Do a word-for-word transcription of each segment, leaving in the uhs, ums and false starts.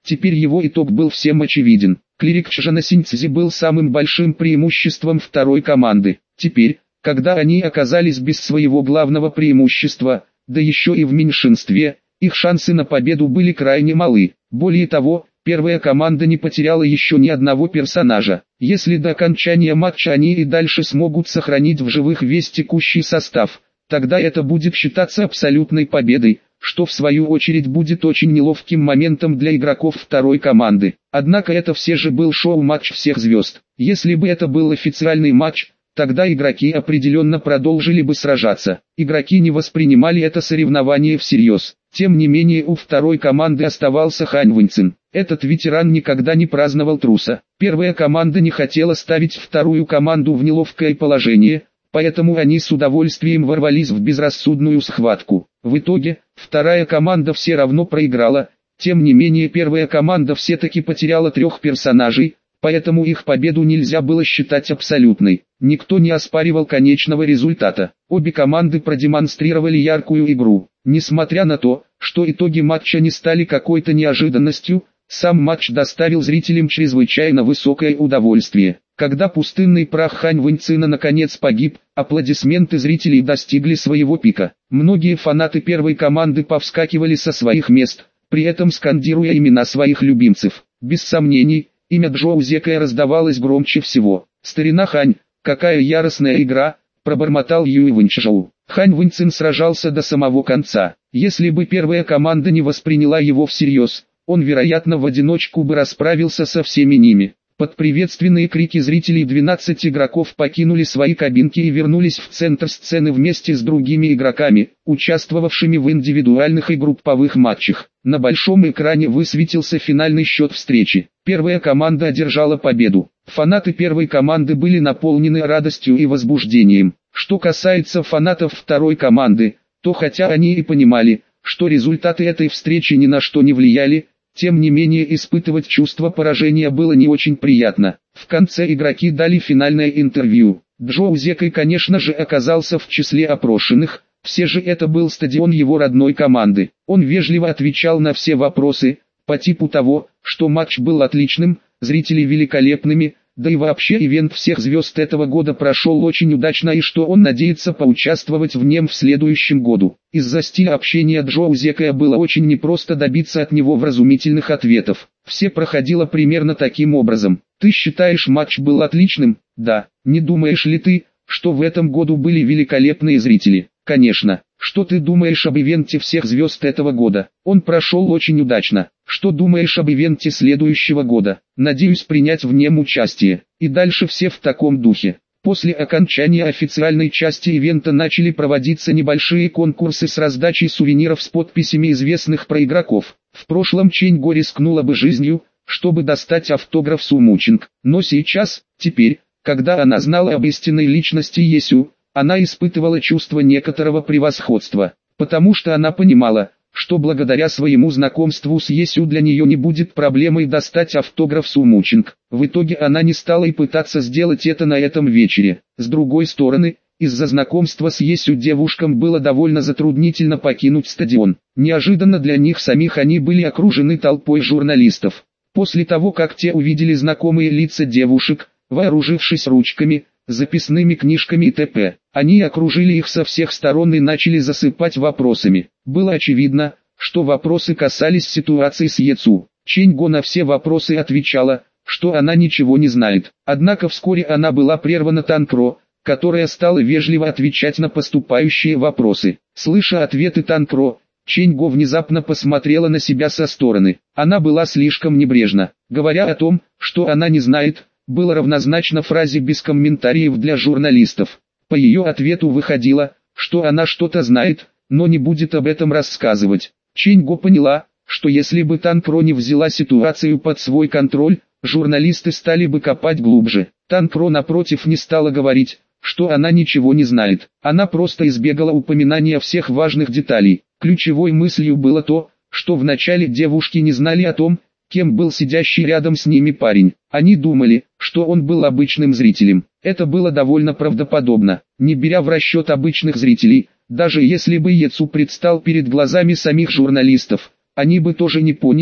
Теперь его итог был всем очевиден. Клирик Чжанасиньцзи был самым большим преимуществом второй команды. Теперь, когда они оказались без своего главного преимущества, да еще и в меньшинстве, их шансы на победу были крайне малы. Более того, первая команда не потеряла еще ни одного персонажа. Если до окончания матча они и дальше смогут сохранить в живых весь текущий состав, тогда это будет считаться абсолютной победой, что в свою очередь будет очень неловким моментом для игроков второй команды. Однако это все же был шоу-матч всех звезд. Если бы это был официальный матч, тогда игроки определенно продолжили бы сражаться. Игроки не воспринимали это соревнование всерьез. Тем не менее у второй команды оставался Хань Вэньцин. Этот ветеран никогда не праздновал труса. Первая команда не хотела ставить вторую команду в неловкое положение, поэтому они с удовольствием ворвались в безрассудную схватку. В итоге, вторая команда все равно проиграла, тем не менее первая команда все-таки потеряла трех персонажей, поэтому их победу нельзя было считать абсолютной. Никто не оспаривал конечного результата. Обе команды продемонстрировали яркую игру. Несмотря на то, что итоги матча не стали какой-то неожиданностью, сам матч доставил зрителям чрезвычайно высокое удовольствие. Когда пустынный прах Хань Вэньцина наконец погиб, аплодисменты зрителей достигли своего пика. Многие фанаты первой команды повскакивали со своих мест, при этом скандируя имена своих любимцев. Без сомнений, имя Джоу Зекая раздавалось громче всего. «Старина Хань, какая яростная игра!» – пробормотал Юй Вэньчжоу. Хань Вэньцин сражался до самого конца. Если бы первая команда не восприняла его всерьез, он, вероятно, в одиночку бы расправился со всеми ними. Под приветственные крики зрителей двенадцать игроков покинули свои кабинки и вернулись в центр сцены вместе с другими игроками, участвовавшими в индивидуальных и групповых матчах. На большом экране высветился финальный счет встречи. Первая команда одержала победу. Фанаты первой команды были наполнены радостью и возбуждением. Что касается фанатов второй команды, то хотя они и понимали, что результаты этой встречи ни на что не влияли, тем не менее испытывать чувство поражения было не очень приятно. В конце игроки дали финальное интервью. Джоу Зекай, конечно же, оказался в числе опрошенных, все же это был стадион его родной команды. Он вежливо отвечал на все вопросы, по типу того, что матч был отличным, зрители великолепными, да и вообще ивент всех звезд этого года прошел очень удачно и что он надеется поучаствовать в нем в следующем году. Из-за стиля общения Джоу Зекая было очень непросто добиться от него вразумительных ответов. Все проходило примерно таким образом. «Ты считаешь, матч был отличным?» «Да». «Не думаешь ли ты, что в этом году были великолепные зрители?» «Конечно». «Что ты думаешь об ивенте всех звезд этого года?» «Он прошел очень удачно». «Что думаешь об ивенте следующего года?» «Надеюсь принять в нем участие». И дальше все в таком духе. После окончания официальной части ивента начали проводиться небольшие конкурсы с раздачей сувениров с подписями известных проигроков. В прошлом Чэнь Го рискнула бы жизнью, чтобы достать автограф Су Мучинг. Но сейчас, теперь, когда она знала об истинной личности Есю, она испытывала чувство некоторого превосходства, потому что она понимала, что благодаря своему знакомству с Есю для нее не будет проблемой достать автограф Су Мучинг. В итоге она не стала и пытаться сделать это на этом вечере. С другой стороны, из-за знакомства с Есю девушкам было довольно затруднительно покинуть стадион. Неожиданно для них самих они были окружены толпой журналистов. После того, как те увидели знакомые лица девушек, вооружившись ручками, записными книжками и т.п., они окружили их со всех сторон и начали засыпать вопросами. Было очевидно, что вопросы касались ситуации с Ецу. Чэнь Го на все вопросы отвечала, что она ничего не знает. Однако вскоре она была прервана Танкро, которая стала вежливо отвечать на поступающие вопросы. Слыша ответы Танкро, Чэнь Го внезапно посмотрела на себя со стороны. Она была слишком небрежна. Говоря о том, что она не знает, было равнозначно фразе без комментариев для журналистов. По ее ответу выходило, что она что-то знает, но не будет об этом рассказывать. Чэнь Го поняла, что если бы Танкро не взяла ситуацию под свой контроль, журналисты стали бы копать глубже. Танкро напротив не стала говорить, что она ничего не знает. Она просто избегала упоминания всех важных деталей. Ключевой мыслью было то, что вначале девушки не знали о том, кем был сидящий рядом с ними парень. Они думали, что он был обычным зрителем. Это было довольно правдоподобно. Не беря в расчет обычных зрителей, даже если бы Ецу предстал перед глазами самих журналистов, они бы тоже не поняли,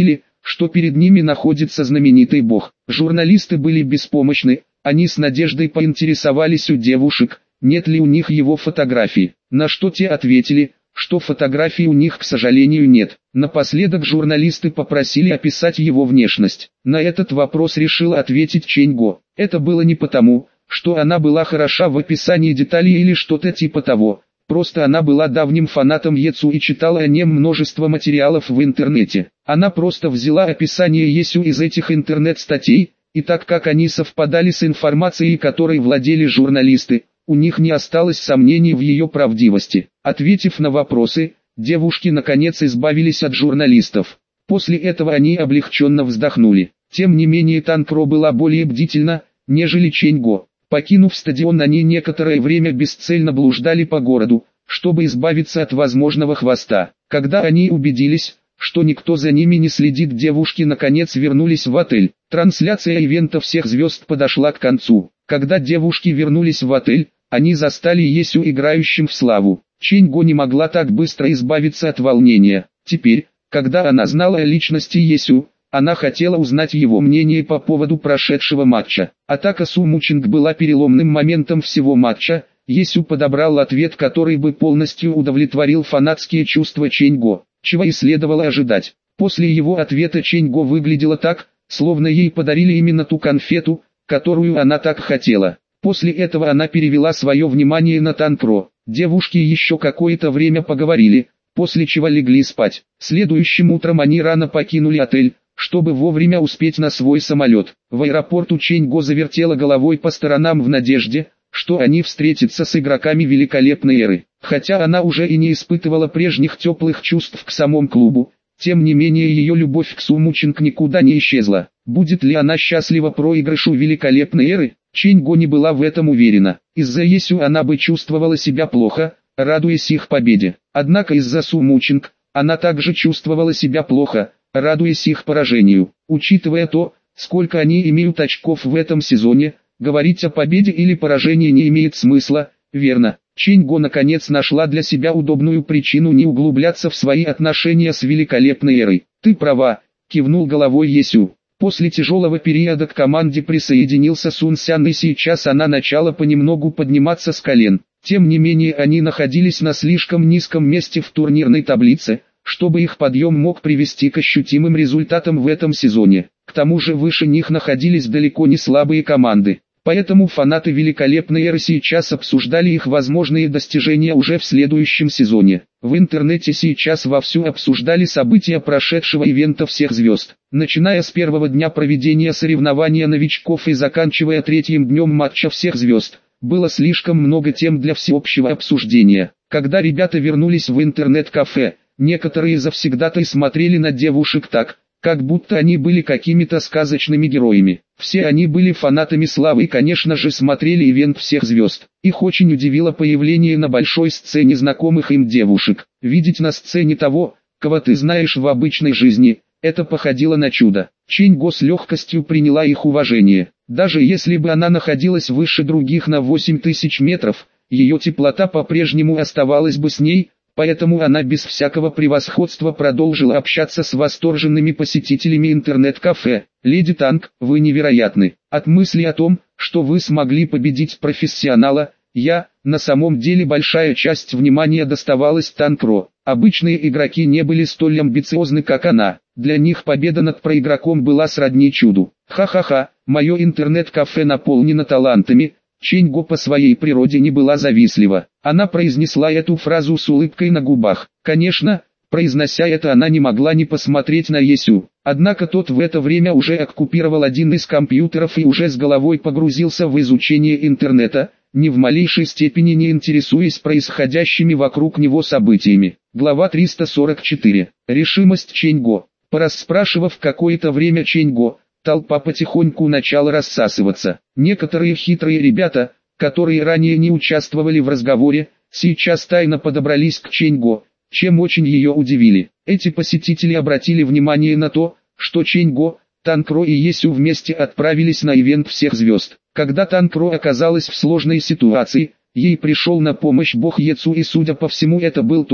что перед ними находится знаменитый бог. Журналисты были беспомощны, они с надеждой поинтересовались у девушек, нет ли у них его фотографии, на что те ответили, что фотографий у них, к сожалению, нет. Напоследок журналисты попросили описать его внешность. На этот вопрос решил ответить Чэнь Го. Это было не потому, что она была хороша в описании деталей или что-то типа того. Просто она была давним фанатом Ецу и читала о нем множество материалов в интернете. Она просто взяла описание Есю из этих интернет-статей, и так как они совпадали с информацией, которой владели журналисты, у них не осталось сомнений в ее правдивости. Ответив на вопросы, девушки наконец избавились от журналистов. После этого они облегченно вздохнули. Тем не менее Танкро была более бдительна, нежели Чэнь Го. Покинув стадион, они некоторое время бесцельно блуждали по городу, чтобы избавиться от возможного хвоста. Когда они убедились, что никто за ними не следит, девушки наконец вернулись в отель. Трансляция ивента всех звезд подошла к концу. Когда девушки вернулись в отель, они застали Есю играющим в славу. Чэнь Го не могла так быстро избавиться от волнения. Теперь, когда она знала о личности Есю, она хотела узнать его мнение по поводу прошедшего матча. Атака Су Мучинг была переломным моментом всего матча. Есю подобрал ответ, который бы полностью удовлетворил фанатские чувства Чэнь Го, чего и следовало ожидать. После его ответа Чэнь Го выглядела так, словно ей подарили именно ту конфету, которую она так хотела. После этого она перевела свое внимание на Танкро. Девушки еще какое-то время поговорили, после чего легли спать. Следующим утром они рано покинули отель, чтобы вовремя успеть на свой самолет. В аэропорту Чэнь Го завертела головой по сторонам в надежде, что они встретятся с игроками великолепной эры. Хотя она уже и не испытывала прежних теплых чувств к самому клубу, тем не менее ее любовь к Су Мучинг никуда не исчезла. Будет ли она счастлива проигрышу великолепной эры? Чэнь Го не была в этом уверена. Из-за Есю она бы чувствовала себя плохо, радуясь их победе. Однако из-за Су Мучинг, она также чувствовала себя плохо, радуясь их поражению. Учитывая то, сколько они имеют очков в этом сезоне, говорить о победе или поражении не имеет смысла, верно. Чэнь Го наконец нашла для себя удобную причину не углубляться в свои отношения с великолепной эрой. «Ты права», — кивнул головой Есю. После тяжелого периода к команде присоединился Сун Сян, и сейчас она начала понемногу подниматься с колен. Тем не менее они находились на слишком низком месте в турнирной таблице, чтобы их подъем мог привести к ощутимым результатам в этом сезоне. К тому же выше них находились далеко не слабые команды. Поэтому фанаты великолепной эры сейчас обсуждали их возможные достижения уже в следующем сезоне. В интернете сейчас вовсю обсуждали события прошедшего ивента всех звезд. Начиная с первого дня проведения соревнования новичков и заканчивая третьим днем матча всех звезд, было слишком много тем для всеобщего обсуждения. Когда ребята вернулись в интернет-кафе, некоторые завсегдатай смотрели на девушек так, как будто они были какими-то сказочными героями. Все они были фанатами славы и, конечно же, смотрели ивент всех звезд. Их очень удивило появление на большой сцене знакомых им девушек. Видеть на сцене того, кого ты знаешь в обычной жизни, это походило на чудо. Чэнь Го с легкостью приняла их уважение. Даже если бы она находилась выше других на восемь тысяч метров, ее теплота по-прежнему оставалась бы с ней, поэтому она без всякого превосходства продолжила общаться с восторженными посетителями интернет-кафе. «Леди Танк, вы невероятны. От мысли о том, что вы смогли победить профессионала, я, на самом деле большая часть внимания доставалась Танкро. Обычные игроки не были столь амбициозны, как она. Для них победа над проигроком была сродни чуду. Ха-ха-ха, мое интернет-кафе наполнено талантами». Чэнь Го по своей природе не была завистлива. Она произнесла эту фразу с улыбкой на губах. Конечно, произнося это, она не могла не посмотреть на Есю. Однако тот в это время уже оккупировал один из компьютеров и уже с головой погрузился в изучение интернета, ни в малейшей степени не интересуясь происходящими вокруг него событиями. Глава триста сорок четыре. Решимость Чэнь Го. Порасспрашивав какое-то время Чэнь Го, толпа потихоньку начала рассасываться. Некоторые хитрые ребята, которые ранее не участвовали в разговоре, сейчас тайно подобрались к Чэнь Го, чем очень ее удивили. Эти посетители обратили внимание на то, что Чэнь Го, Танкро и Есю вместе отправились на ивент всех звезд. Когда Танкро оказалась в сложной ситуации, ей пришел на помощь бог Ецу, и судя по всему это был тот,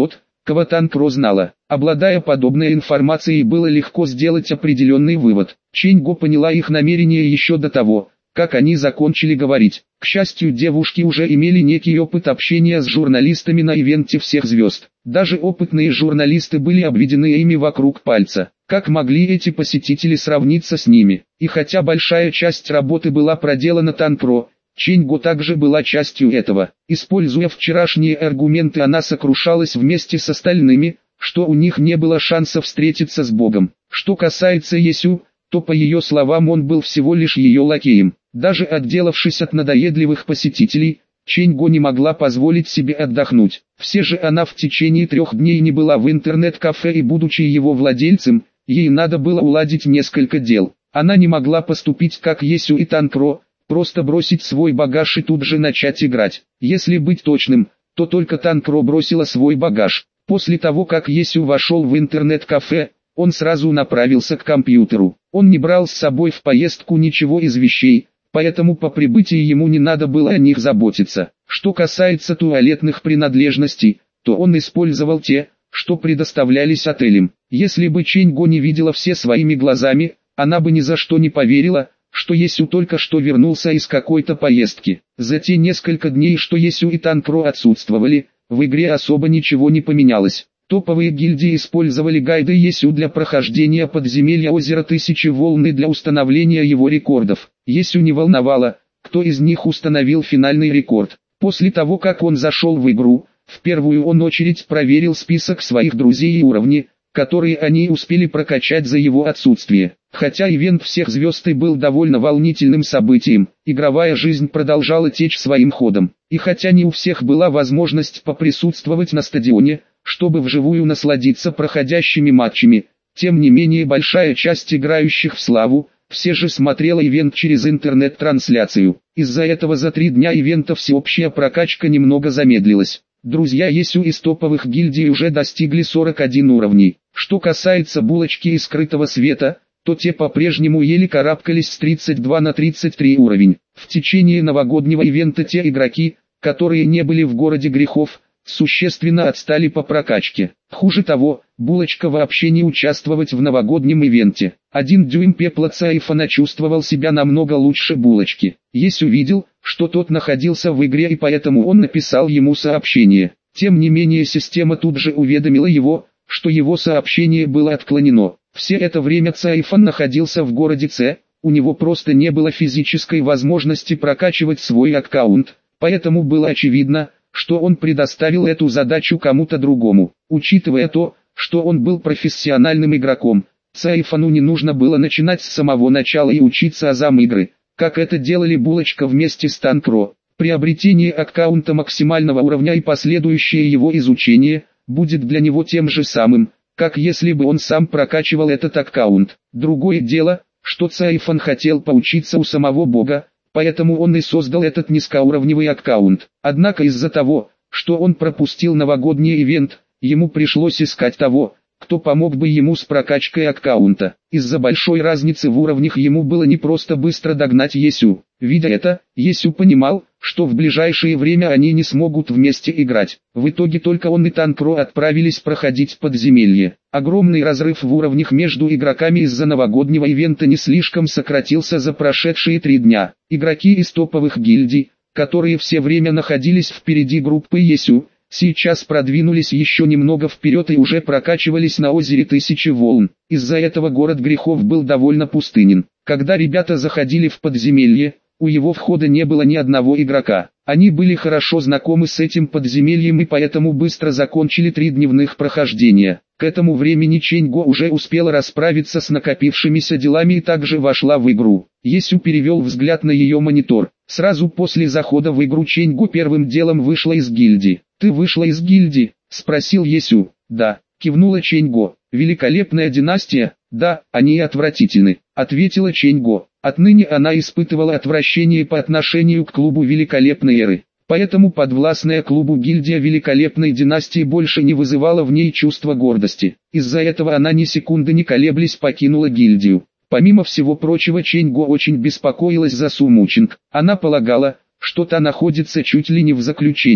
кого Танкро знала. Обладая подобной информацией, было легко сделать определенный вывод. Чэнь-Го поняла их намерения еще до того, как они закончили говорить. К счастью, девушки уже имели некий опыт общения с журналистами на ивенте всех звезд. Даже опытные журналисты были обведены ими вокруг пальца. Как могли эти посетители сравниться с ними? И хотя большая часть работы была проделана Танкро, Чэнь-Го также была частью этого. Используя вчерашние аргументы, она сокрушалась вместе с остальными, что у них не было шанса встретиться с Богом. Что касается Есю, то по ее словам он был всего лишь ее лакеем. Даже отделавшись от надоедливых посетителей, Чэнь-Го не могла позволить себе отдохнуть. Все же она в течение трех дней не была в интернет-кафе, и будучи его владельцем, ей надо было уладить несколько дел. Она не могла поступить как Есю и Танкро, просто бросить свой багаж и тут же начать играть. Если быть точным, то только Танкро бросила свой багаж. После того, как Есю вошел в интернет-кафе, он сразу направился к компьютеру. Он не брал с собой в поездку ничего из вещей, поэтому по прибытии ему не надо было о них заботиться. Что касается туалетных принадлежностей, то он использовал те, что предоставлялись отелем. Если бы Чэнь-Го не видела все своими глазами, она бы ни за что не поверила, что Есю только что вернулся из какой-то поездки. За те несколько дней, что Есю и Танкро отсутствовали, в игре особо ничего не поменялось. Топовые гильдии использовали гайды Есю для прохождения подземелья озера Тысячи Волн и для установления его рекордов. Есю не волновало, кто из них установил финальный рекорд. После того, как он зашел в игру, в первую он очередь проверил список своих друзей и уровни, которые они успели прокачать за его отсутствие. Хотя ивент всех звезд и был довольно волнительным событием, игровая жизнь продолжала течь своим ходом. И хотя не у всех была возможность поприсутствовать на стадионе, чтобы вживую насладиться проходящими матчами, тем не менее большая часть играющих в славу, все же смотрела ивент через интернет-трансляцию. Из-за этого за три дня ивента всеобщая прокачка немного замедлилась. Друзья Есю из топовых гильдий уже достигли сорок один уровней. Что касается булочки из скрытого света, то те по-прежнему еле карабкались с тридцать два на тридцать три уровень. В течение новогоднего ивента те игроки, которые не были в городе грехов, существенно отстали по прокачке. Хуже того, булочка вообще не участвовать в новогоднем ивенте. Один дюйм пепла Цайфана чувствовал себя намного лучше булочки. Есю видел, что тот находился в игре, и поэтому он написал ему сообщение. Тем не менее система тут же уведомила его, что его сообщение было отклонено. Все это время Цайфан находился в городе Ц, у него просто не было физической возможности прокачивать свой аккаунт, поэтому было очевидно, что он предоставил эту задачу кому-то другому. Учитывая то, что он был профессиональным игроком, Цайфану не нужно было начинать с самого начала и учиться азам игры, как это делали булочка вместе с Танкро. Приобретение аккаунта максимального уровня и последующее его изучение будет для него тем же самым, как если бы он сам прокачивал этот аккаунт. Другое дело, что Цайфан хотел поучиться у самого Бога, поэтому он и создал этот низкоуровневый аккаунт. Однако из-за того, что он пропустил новогодний ивент, ему пришлось искать того, кто помог бы ему с прокачкой аккаунта. Из-за большой разницы в уровнях ему было не просто быстро догнать Есю. Видя это, Есю понимал, что в ближайшее время они не смогут вместе играть. В итоге только он и Танкро отправились проходить подземелье. Огромный разрыв в уровнях между игроками из-за новогоднего ивента не слишком сократился за прошедшие три дня. Игроки из топовых гильдий, которые все время находились впереди группы Есю, сейчас продвинулись еще немного вперед и уже прокачивались на озере Тысячи Волн. Из-за этого город грехов был довольно пустынен. Когда ребята заходили в подземелье, у его входа не было ни одного игрока. Они были хорошо знакомы с этим подземельем и поэтому быстро закончили три дневных прохождения. К этому времени Чэнь-Го уже успела расправиться с накопившимися делами и также вошла в игру. Есю перевел взгляд на ее монитор. Сразу после захода в игру Чэнь-Го первым делом вышла из гильдии. «Ты вышла из гильдии?» – спросил Есю. «Да», – кивнула Чэнь-Го. «Великолепная династия?» «Да, они отвратительны», – ответила Чэнь-Го. Отныне она испытывала отвращение по отношению к клубу Великолепной Эры. Поэтому подвластная клубу гильдия Великолепной династии больше не вызывала в ней чувства гордости. Из-за этого она ни секунды не колеблясь покинула гильдию. Помимо всего прочего, Чэнь-Го очень беспокоилась за Су Мучинг. Она полагала, что та находится чуть ли не в заключении.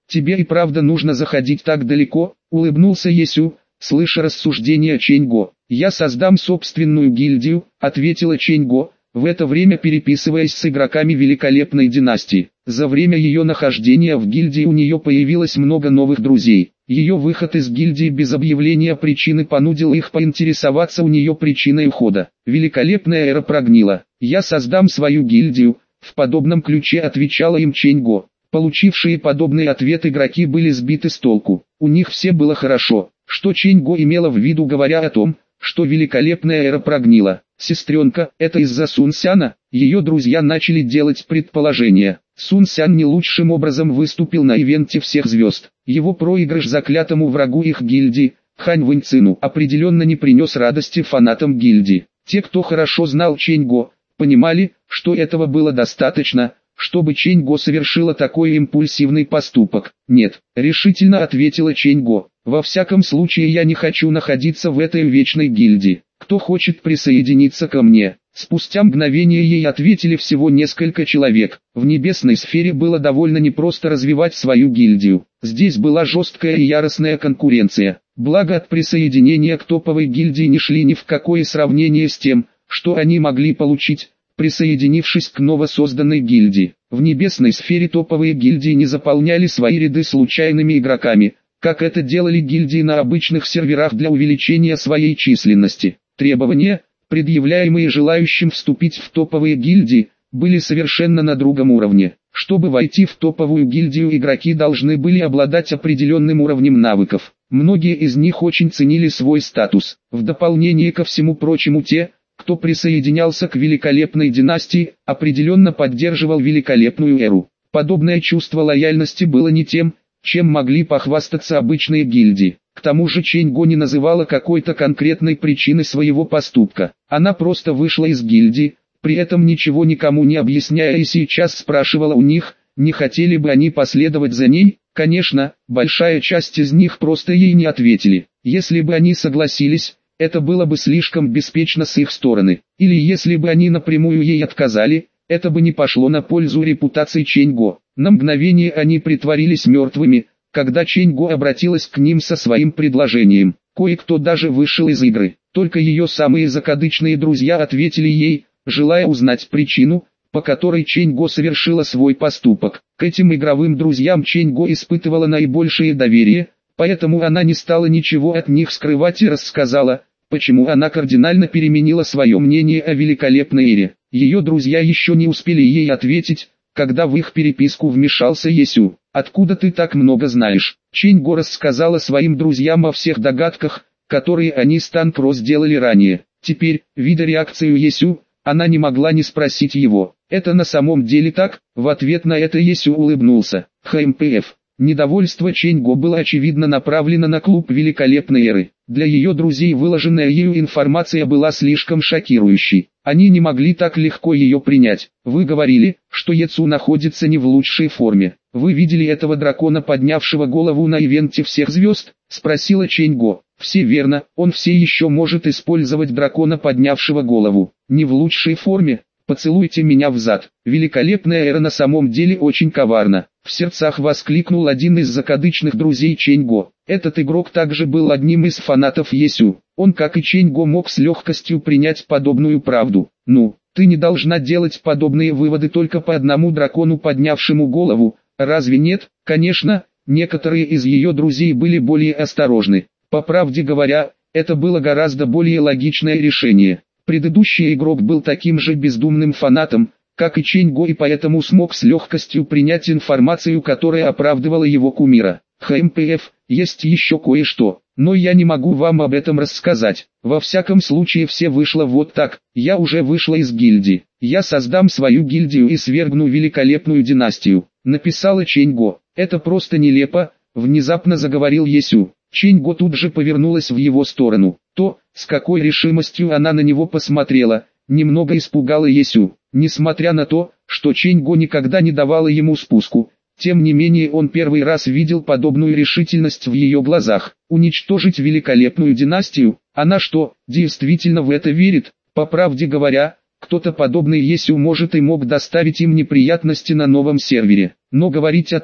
тебе и правда нужно заходить так далеко, улыбнулся Есю, слыша рассуждения Чэньго. Я создам собственную гильдию, ответила Чэньго, в это время переписываясь с игроками великолепной династии. За время ее нахождения в гильдии у нее появилось много новых друзей. Ее выход из гильдии без объявления причины понудил их поинтересоваться у нее причиной ухода. Великолепная эра прогнила. Я создам свою гильдию, в подобном ключе отвечала им Чэньго. Получившие подобный ответ игроки были сбиты с толку. У них все было хорошо. Что Чэньго имела в виду, говоря о том, что великолепная эра прогнила? Сестренка, это из-за Сун Сяна? Ее друзья начали делать предположения. Сун Сян не лучшим образом выступил на ивенте всех звезд. Его проигрыш заклятому врагу их гильдии, Хань Вэньцину, определенно не принес радости фанатам гильдии. Те, кто хорошо знал Чэньго, понимали, что этого было достаточно, чтобы Чэньго совершила такой импульсивный поступок. «Нет», — решительно ответила Чэньго. «Во всяком случае я не хочу находиться в этой вечной гильдии. Кто хочет присоединиться ко мне?» Спустя мгновение ей ответили всего несколько человек. В небесной сфере было довольно непросто развивать свою гильдию. Здесь была жесткая и яростная конкуренция. Благо от присоединения к топовой гильдии не шли ни в какое сравнение с тем, что они могли получить, присоединившись к новосозданной гильдии. В небесной сфере топовые гильдии не заполняли свои ряды случайными игроками, как это делали гильдии на обычных серверах для увеличения своей численности. Требования, предъявляемые желающим вступить в топовые гильдии, были совершенно на другом уровне. Чтобы войти в топовую гильдию, игроки должны были обладать определенным уровнем навыков. Многие из них очень ценили свой статус. В дополнение ко всему прочему, те, кто присоединялся к великолепной династии, определенно поддерживал великолепную эру. Подобное чувство лояльности было не тем, чем могли похвастаться обычные гильдии. К тому же Чэньго не называла какой-то конкретной причины своего поступка. Она просто вышла из гильдии, при этом ничего никому не объясняя, и сейчас спрашивала у них, не хотели бы они последовать за ней. Конечно, большая часть из них просто ей не ответили. Если бы они согласились, это было бы слишком беспечно с их стороны. Или если бы они напрямую ей отказали, это бы не пошло на пользу репутации Чэньго. На мгновение они притворились мертвыми, когда Чэньго обратилась к ним со своим предложением. Кое-кто даже вышел из игры. Только ее самые закадычные друзья ответили ей, желая узнать причину, по которой Чэньго совершила свой поступок. К этим игровым друзьям Чэньго испытывала наибольшее доверие, поэтому она не стала ничего от них скрывать и рассказала, почему она кардинально переменила свое мнение о великолепной эре. Ее друзья еще не успели ей ответить, когда в их переписку вмешался Есю. «Откуда ты так много знаешь?» Чэньго рассказала своим друзьям о всех догадках, которые они с Танкро сделали ранее. Теперь, видя реакцию Есю, она не могла не спросить его. «Это на самом деле так?» В ответ на это Есю улыбнулся. ХМПФ. Недовольство Чэньго было очевидно направлено на клуб великолепной эры. Для ее друзей выложенная ею информация была слишком шокирующей. Они не могли так легко ее принять. «Вы говорили, что Ецу находится не в лучшей форме. Вы видели этого дракона, поднявшего голову на ивенте всех звезд?» — спросила Чэньго. «Все верно, он все еще может использовать дракона, поднявшего голову. Не в лучшей форме? Поцелуйте меня взад». Великолепная эра на самом деле очень коварна. В сердцах воскликнул один из закадычных друзей Чэньго. Этот игрок также был одним из фанатов Есю. Он, как и Чэньго, мог с легкостью принять подобную правду. «Ну, ты не должна делать подобные выводы только по одному дракону, поднявшему голову, разве нет?» Конечно, некоторые из ее друзей были более осторожны. По правде говоря, это было гораздо более логичное решение. Предыдущий игрок был таким же бездумным фанатом, как и Чэньго, и поэтому смог с легкостью принять информацию, которая оправдывала его кумира. ХМПФ, есть еще кое-что, но я не могу вам об этом рассказать. Во всяком случае все вышло вот так. Я уже вышла из гильдии. Я создам свою гильдию и свергну великолепную династию, написала Чэньго. Это просто нелепо, внезапно заговорил Есю. Чэньго тут же повернулась в его сторону. То, с какой решимостью она на него посмотрела, немного испугало Есю. Несмотря на то, что Чэньго никогда не давала ему спуску, тем не менее он первый раз видел подобную решительность в ее глазах. Уничтожить великолепную династию? Она что, действительно в это верит? По правде говоря, кто-то подобный Есю может и мог доставить им неприятности на новом сервере. Но говорить о том,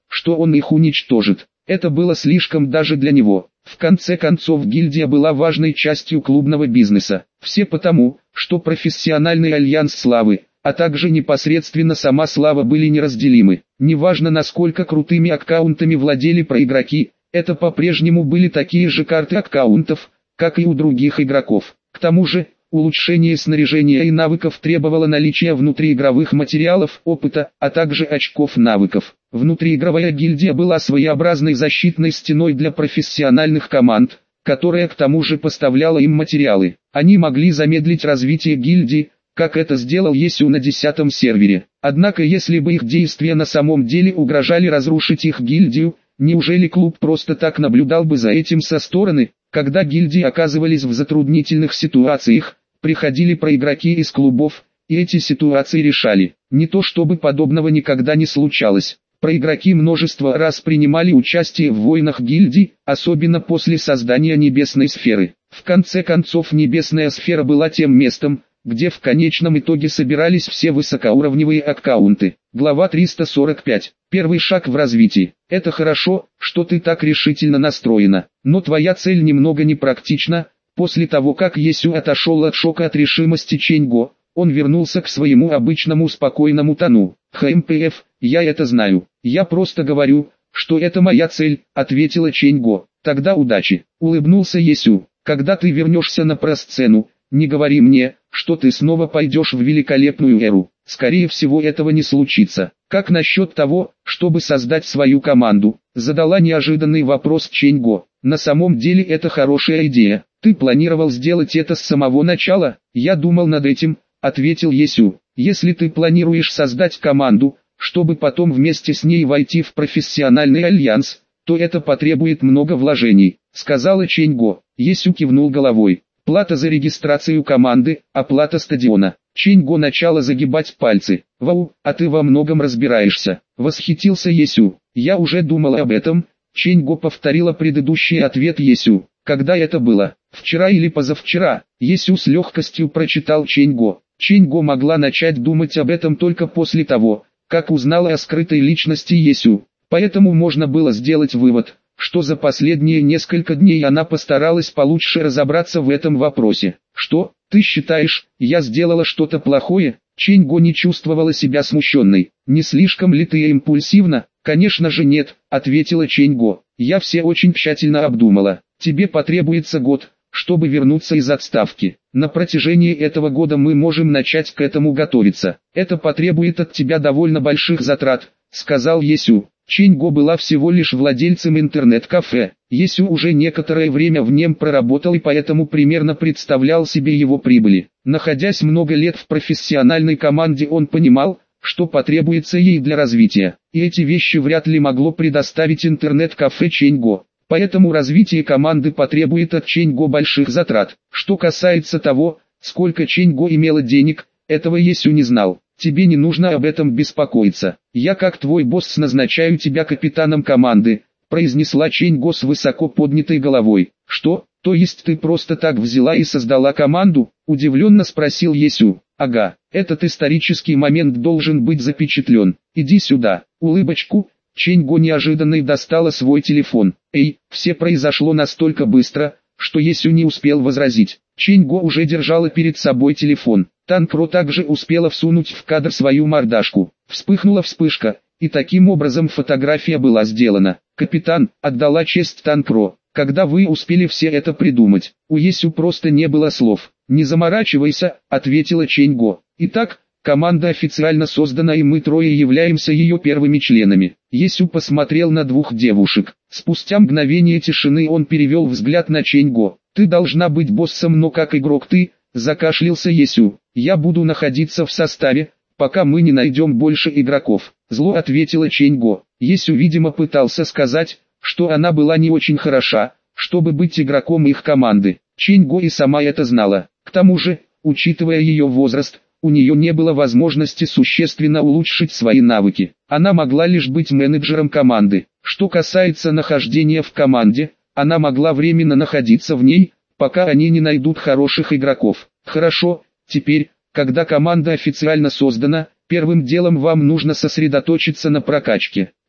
что он их уничтожит. Это было слишком даже для него. В конце концов, гильдия была важной частью клубного бизнеса. Все потому, что профессиональный альянс славы, а также непосредственно сама слава были неразделимы. Неважно, насколько крутыми аккаунтами владели проигроки, это по-прежнему были такие же карты аккаунтов, как и у других игроков. К тому же, улучшение снаряжения и навыков требовало наличия внутриигровых материалов, опыта, а также очков навыков. Внутриигровая гильдия была своеобразной защитной стеной для профессиональных команд, которая к тому же поставляла им материалы. Они могли замедлить развитие гильдии, как это сделал Есю на десятом сервере. Однако если бы их действия на самом деле угрожали разрушить их гильдию, неужели клуб просто так наблюдал бы за этим со стороны? Когда гильдии оказывались в затруднительных ситуациях, приходили проигроки из клубов, и эти ситуации решали. Не то чтобы подобного никогда не случалось. Проигроки множество раз принимали участие в войнах гильдий, особенно после создания Небесной сферы. В конце концов, Небесная сфера была тем местом, где в конечном итоге собирались все высокоуровневые аккаунты. Глава триста сорок пять. Первый шаг в развитии. Это хорошо, что ты так решительно настроена, но твоя цель немного непрактична. После того, как Есю отошел от шока от решимости Ченьго, он вернулся к своему обычному спокойному тону. «ХМПФ, я это знаю. Я просто говорю, что это моя цель», — ответила Ченьго. «Тогда удачи», — улыбнулся Есю. «Когда ты вернешься на просцену, не говори мне, что ты снова пойдешь в великолепную эру. Скорее всего, этого не случится. Как насчет того, чтобы создать свою команду?» — задала неожиданный вопрос Ченьго. «На самом деле это хорошая идея. Ты планировал сделать это с самого начала?» «Я думал над этим», — ответил Есю. «Если ты планируешь создать команду, чтобы потом вместе с ней войти в профессиональный альянс, то это потребует много вложений», — сказала Ченьго. Есю кивнул головой. «Плата за регистрацию команды, оплата стадиона». Ченьго начала загибать пальцы. «Вау, а ты во многом разбираешься», — восхитился Есю. «Я уже думал об этом». Ченьго повторила предыдущий ответ Есю. «Когда это было? Вчера или позавчера?» Есю с легкостью прочитал Ченьго. Ченьго могла начать думать об этом только после того, как узнала о скрытой личности Есю. Поэтому можно было сделать вывод, что за последние несколько дней она постаралась получше разобраться в этом вопросе. «Что, ты считаешь, я сделала что-то плохое?» Ченьго не чувствовала себя смущенной. «Не слишком ли ты импульсивна?» «Конечно же нет», — ответила Ченьго. «Я все очень тщательно обдумала. Тебе потребуется год, чтобы вернуться из отставки. На протяжении этого года мы можем начать к этому готовиться. Это потребует от тебя довольно больших затрат», — сказал Есю. Ченьго была всего лишь владельцем интернет-кафе. Есю уже некоторое время в нем проработал и поэтому примерно представлял себе его прибыли. Находясь много лет в профессиональной команде, он понимал, что потребуется ей для развития. И эти вещи вряд ли могло предоставить интернет-кафе Ченьго. Поэтому развитие команды потребует от Ченьго больших затрат. Что касается того, сколько Ченьго имела денег, этого Есю не знал. «Тебе не нужно об этом беспокоиться. Я как твой босс назначаю тебя капитаном команды», — произнесла Ченьго с высоко поднятой головой. «Что, то есть ты просто так взяла и создала команду?» — удивленно спросил Есю. «Ага, этот исторический момент должен быть запечатлен. Иди сюда». Улыбочку. Ченьго неожиданно достала свой телефон. «Эй, все произошло настолько быстро, что Есю не успел возразить. Ченьго уже держала перед собой телефон. Танкро также успела всунуть в кадр свою мордашку. Вспыхнула вспышка, и таким образом фотография была сделана. «Капитан», — отдала честь Танкро, — «когда вы успели все это придумать?» У Есю просто не было слов. «Не заморачивайся», — ответила Ченьго. «Итак, команда официально создана, и мы трое являемся ее первыми членами». Есю посмотрел на двух девушек. Спустя мгновение тишины он перевел взгляд на Ченьго. «Ты должна быть боссом, но как игрок ты...» — закашлялся Есю. «Я буду находиться в составе, пока мы не найдем больше игроков», — зло ответила Ченьго. Есю, видимо, пытался сказать, что она была не очень хороша, чтобы быть игроком их команды. Ченьго и сама это знала. К тому же, учитывая ее возраст, у нее не было возможности существенно улучшить свои навыки. Она могла лишь быть менеджером команды. Что касается нахождения в команде, она могла временно находиться в ней, пока они не найдут хороших игроков. Хорошо, теперь, когда команда официально создана, первым делом вам нужно сосредоточиться на прокачке.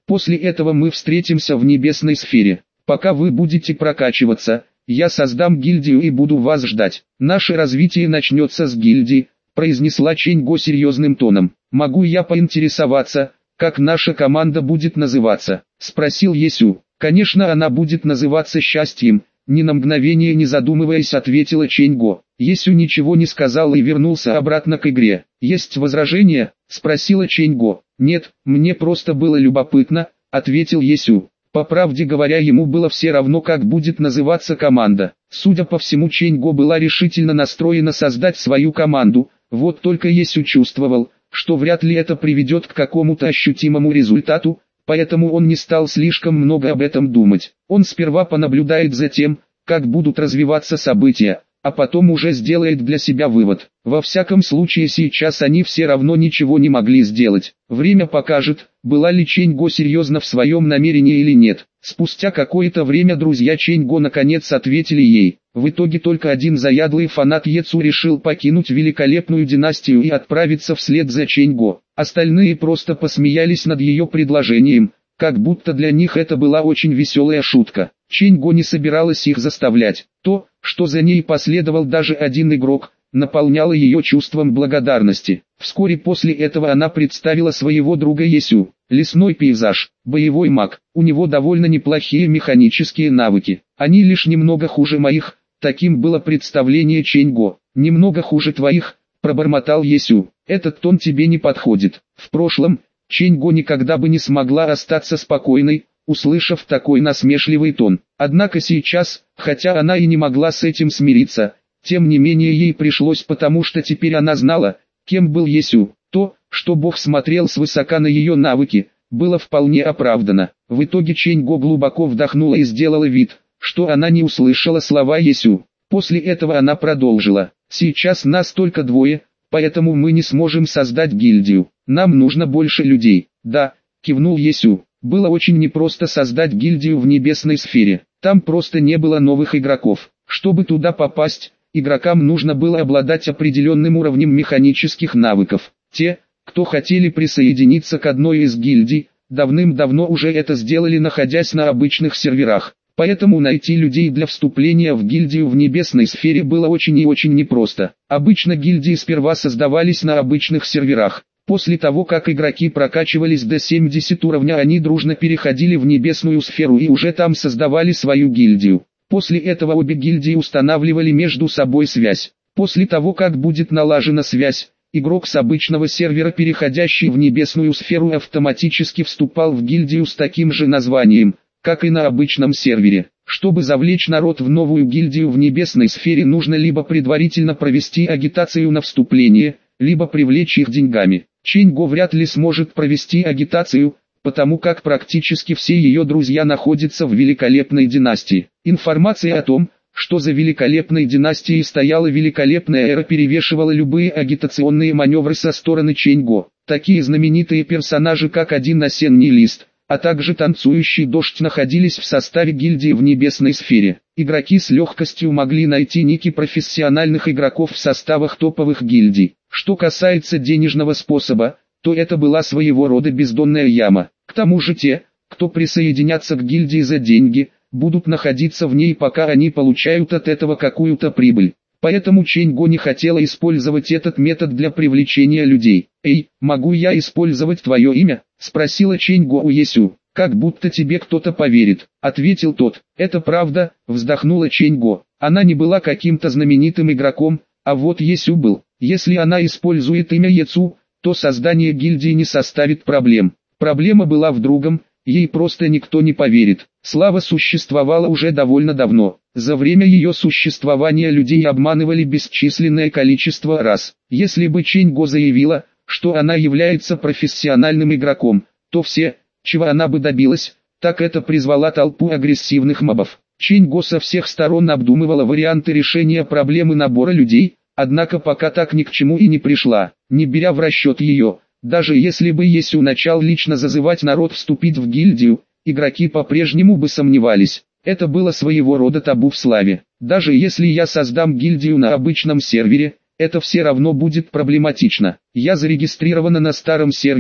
После этого мы встретимся в небесной сфере. Пока вы будете прокачиваться, я создам гильдию и буду вас ждать. Наше развитие начнется с гильдии, произнесла Чэнь-Го серьезным тоном. Могу я поинтересоваться, как наша команда будет называться? Спросил Есю. Конечно, она будет называться Счастьем. Ни на мгновение не задумываясь, ответила Чэнь-Го. Есю ничего не сказал и вернулся обратно к игре. «Есть возражения?» – спросила Чэнь-Го. «Нет, мне просто было любопытно», – ответил Есю. По правде говоря, ему было все равно, как будет называться команда. Судя по всему, Чэнь-Го была решительно настроена создать свою команду, вот только Есю чувствовал, что вряд ли это приведет к какому-то ощутимому результату, поэтому он не стал слишком много об этом думать. Он сперва понаблюдает за тем, как будут развиваться события, а потом уже сделает для себя вывод. Во всяком случае, сейчас они все равно ничего не могли сделать. Время покажет, была ли Чэнь-Го серьезна в своем намерении или нет. Спустя какое-то время друзья Чэнь-Го наконец ответили ей. В итоге только один заядлый фанат Ецу решил покинуть великолепную династию и отправиться вслед за Чэнь-Го. Остальные просто посмеялись над ее предложением, как будто для них это была очень веселая шутка. Чэнь-Го не собиралась их заставлять. То, что за ней последовал даже один игрок, наполняло ее чувством благодарности. Вскоре после этого она представила своего друга Есю. Лесной пейзаж, боевой маг, у него довольно неплохие механические навыки. Они лишь немного хуже моих, таким было представление Чэнь-Го. Немного хуже твоих, пробормотал Есю. Этот тон тебе не подходит. В прошлом, Чэнь-Го никогда бы не смогла остаться спокойной, услышав такой насмешливый тон. Однако сейчас, хотя она и не могла с этим смириться, тем не менее ей пришлось, потому что теперь она знала, кем был Есю. То, что Бог смотрел свысока на ее навыки, было вполне оправдано. В итоге Чэнь-Го глубоко вдохнула и сделала вид, что она не услышала слова Есю. После этого она продолжила. «Сейчас нас только двое, поэтому мы не сможем создать гильдию. Нам нужно больше людей». «Да», кивнул Есю. Было очень непросто создать гильдию в небесной сфере. Там просто не было новых игроков. Чтобы туда попасть, игрокам нужно было обладать определенным уровнем механических навыков. Те, кто хотели присоединиться к одной из гильдий, давным-давно уже это сделали, находясь на обычных серверах. Поэтому найти людей для вступления в гильдию в небесной сфере было очень и очень непросто. Обычно гильдии сперва создавались на обычных серверах. После того, как игроки прокачивались до семидесятого уровня, они дружно переходили в небесную сферу и уже там создавали свою гильдию. После этого обе гильдии устанавливали между собой связь. После того, как будет налажена связь, игрок с обычного сервера, переходящий в небесную сферу, автоматически вступал в гильдию с таким же названием, как и на обычном сервере. Чтобы завлечь народ в новую гильдию в небесной сфере, нужно либо предварительно провести агитацию на вступление, либо привлечь их деньгами. Чэнь-Го вряд ли сможет провести агитацию, потому как практически все ее друзья находятся в великолепной династии. Информация о том, что за великолепной династией стояла великолепная эра, перевешивала любые агитационные маневры со стороны Чэнь-Го. Такие знаменитые персонажи, как один осенний лист, а также танцующий дождь, находились в составе гильдии в небесной сфере. Игроки с легкостью могли найти ники профессиональных игроков в составах топовых гильдий. Что касается денежного способа, то это была своего рода бездонная яма. К тому же те, кто присоединятся к гильдии за деньги, будут находиться в ней, пока они получают от этого какую-то прибыль. Поэтому Чэнь-Го не хотела использовать этот метод для привлечения людей. «Эй, могу я использовать твое имя?» – спросила Чэнь-Го у Есю. «Как будто тебе кто-то поверит», – ответил тот. «Это правда», – вздохнула Чэнь-Го. Она не была каким-то знаменитым игроком, а вот Есю был. Если она использует имя Ецу, то создание гильдии не составит проблем. Проблема была в другом, ей просто никто не поверит. Слава существовала уже довольно давно. За время ее существования людей обманывали бесчисленное количество раз. Если бы Чэнь-Го заявила, что она является профессиональным игроком, то все, чего она бы добилась, так это призвала толпу агрессивных мобов. Чэнь-Го со всех сторон обдумывала варианты решения проблемы набора людей, однако пока так ни к чему и не пришла, не беря в расчет ее. Даже если бы Есю начал лично зазывать народ вступить в гильдию, игроки по-прежнему бы сомневались. Это было своего рода табу в славе. Даже если я создам гильдию на обычном сервере, это все равно будет проблематично. Я зарегистрирована на старом сервере,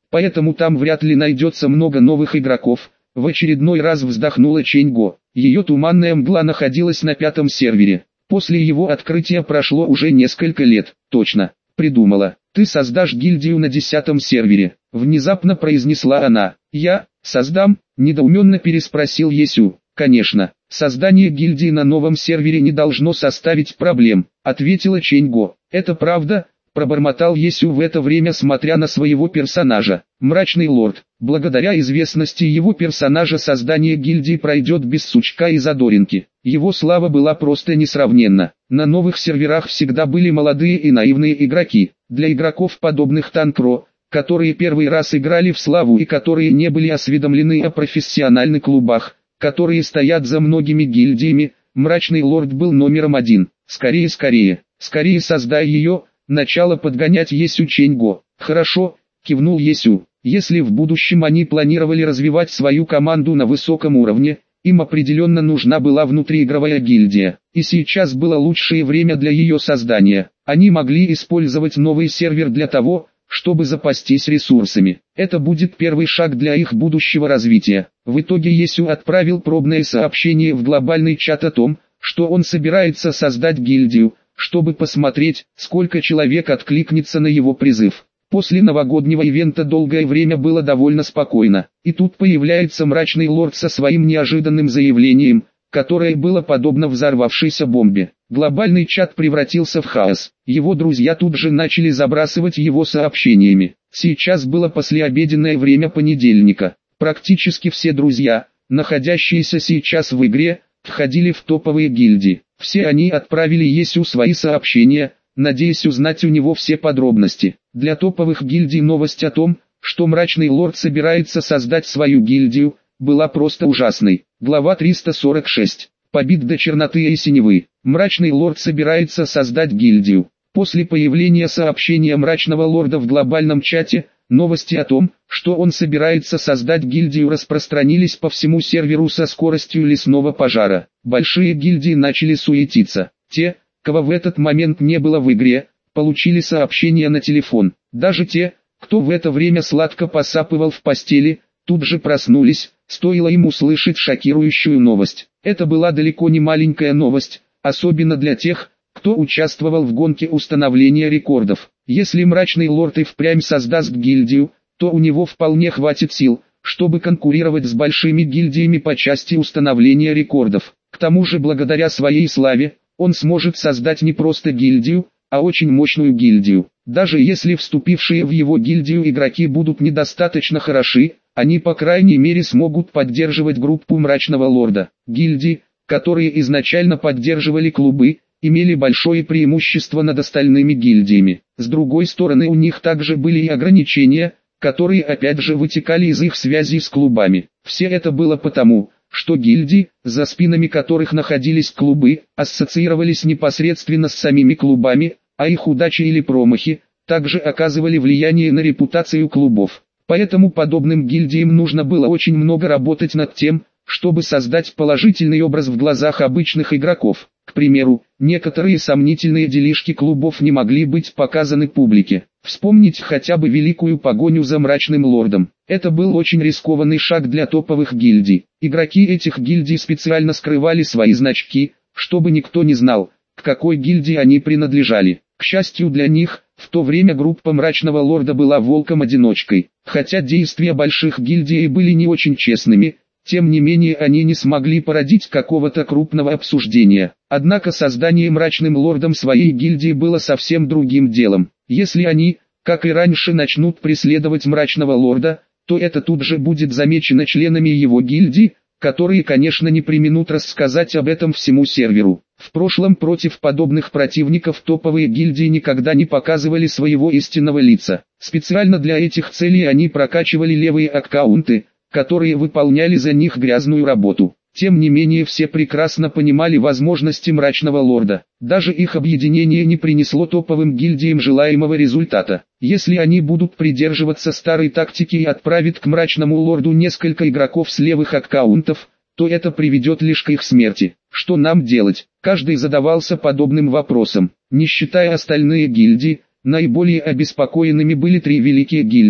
поэтому там вряд ли найдется много новых игроков. В очередной раз вздохнула Чэньго. Ее туманная мгла находилась на пятом сервере. После его открытия прошло уже несколько лет. Точно, придумала. Ты создашь гильдию на десятом сервере. Внезапно произнесла она. Я создам? Недоуменно переспросил Есю. Конечно, создание гильдии на новом сервере не должно составить проблем, ответила Чэньго. Это правда? Пробормотал Есю в это время, смотря на своего персонажа. Мрачный лорд. Благодаря известности его персонажа создание гильдии пройдет без сучка и задоринки. Его слава была просто несравненна. На новых серверах всегда были молодые и наивные игроки. Для игроков, подобных Танкро, которые первый раз играли в славу и которые не были осведомлены о профессиональных клубах, которые стоят за многими гильдиями, Мрачный лорд был номером один. Скорее, скорее, скорее создай ее. Начало подгонять Есю Чэньго. Хорошо, кивнул Есю. Если в будущем они планировали развивать свою команду на высоком уровне, им определенно нужна была внутриигровая гильдия. И сейчас было лучшее время для ее создания. Они могли использовать новый сервер для того, чтобы запастись ресурсами. Это будет первый шаг для их будущего развития. В итоге Есю отправил пробное сообщение в глобальный чат о том, что он собирается создать гильдию, чтобы посмотреть, сколько человек откликнется на его призыв. После новогоднего ивента долгое время было довольно спокойно, и тут появляется Мрачный лорд со своим неожиданным заявлением, которое было подобно взорвавшейся бомбе. Глобальный чат превратился в хаос, его друзья тут же начали забрасывать его сообщениями. Сейчас было послеобеденное время понедельника. Практически все друзья, находящиеся сейчас в игре, входили в топовые гильдии. Все они отправили Есю свои сообщения, надеясь узнать у него все подробности. Для топовых гильдий новость о том, что Мрачный лорд собирается создать свою гильдию, была просто ужасной. Глава триста сорок шесть. Побит до черноты и синевы. Мрачный лорд собирается создать гильдию. После появления сообщения Мрачного лорда в глобальном чате, новости о том, что он собирается создать гильдию, распространились по всему серверу со скоростью лесного пожара. Большие гильдии начали суетиться. Те, кого в этот момент не было в игре, получили сообщения на телефон. Даже те, кто в это время сладко посапывал в постели, тут же проснулись, стоило им услышать шокирующую новость. Это была далеко не маленькая новость, особенно для тех, кто участвовал в гонке установления рекордов. Если Мрачный лорд и впрямь создаст гильдию, то у него вполне хватит сил, чтобы конкурировать с большими гильдиями по части установления рекордов. К тому же благодаря своей славе, он сможет создать не просто гильдию, а очень мощную гильдию. Даже если вступившие в его гильдию игроки будут недостаточно хороши, они по крайней мере смогут поддерживать группу Мрачного лорда. Гильдии, которые изначально поддерживали клубы, имели большое преимущество над остальными гильдиями. С другой стороны, у них также были и ограничения, которые опять же вытекали из их связей с клубами. Все это было потому, что гильдии, за спинами которых находились клубы, ассоциировались непосредственно с самими клубами, а их удачи или промахи также оказывали влияние на репутацию клубов. Поэтому подобным гильдиям нужно было очень много работать над тем, чтобы создать положительный образ в глазах обычных игроков. К примеру, некоторые сомнительные делишки клубов не могли быть показаны публике. Вспомнить хотя бы великую погоню за Мрачным лордом. Это был очень рискованный шаг для топовых гильдий. Игроки этих гильдий специально скрывали свои значки, чтобы никто не знал, к какой гильдии они принадлежали. К счастью для них, в то время группа Мрачного лорда была волком-одиночкой. Хотя действия больших гильдий были не очень честными, тем не менее они не смогли породить какого-то крупного обсуждения. Однако создание Мрачным лордом своей гильдии было совсем другим делом. Если они, как и раньше, начнут преследовать Мрачного лорда, то это тут же будет замечено членами его гильдии, которые, конечно, не преминут рассказать об этом всему серверу. В прошлом против подобных противников топовые гильдии никогда не показывали своего истинного лица. Специально для этих целей они прокачивали левые аккаунты, которые выполняли за них грязную работу. Тем не менее все прекрасно понимали возможности Мрачного лорда. Даже их объединение не принесло топовым гильдиям желаемого результата. Если они будут придерживаться старой тактики и отправят к Мрачному лорду несколько игроков с левых аккаунтов, то это приведет лишь к их смерти. Что нам делать? Каждый задавался подобным вопросом. Не считая остальные гильдии, наиболее обеспокоенными были три великие гильдии.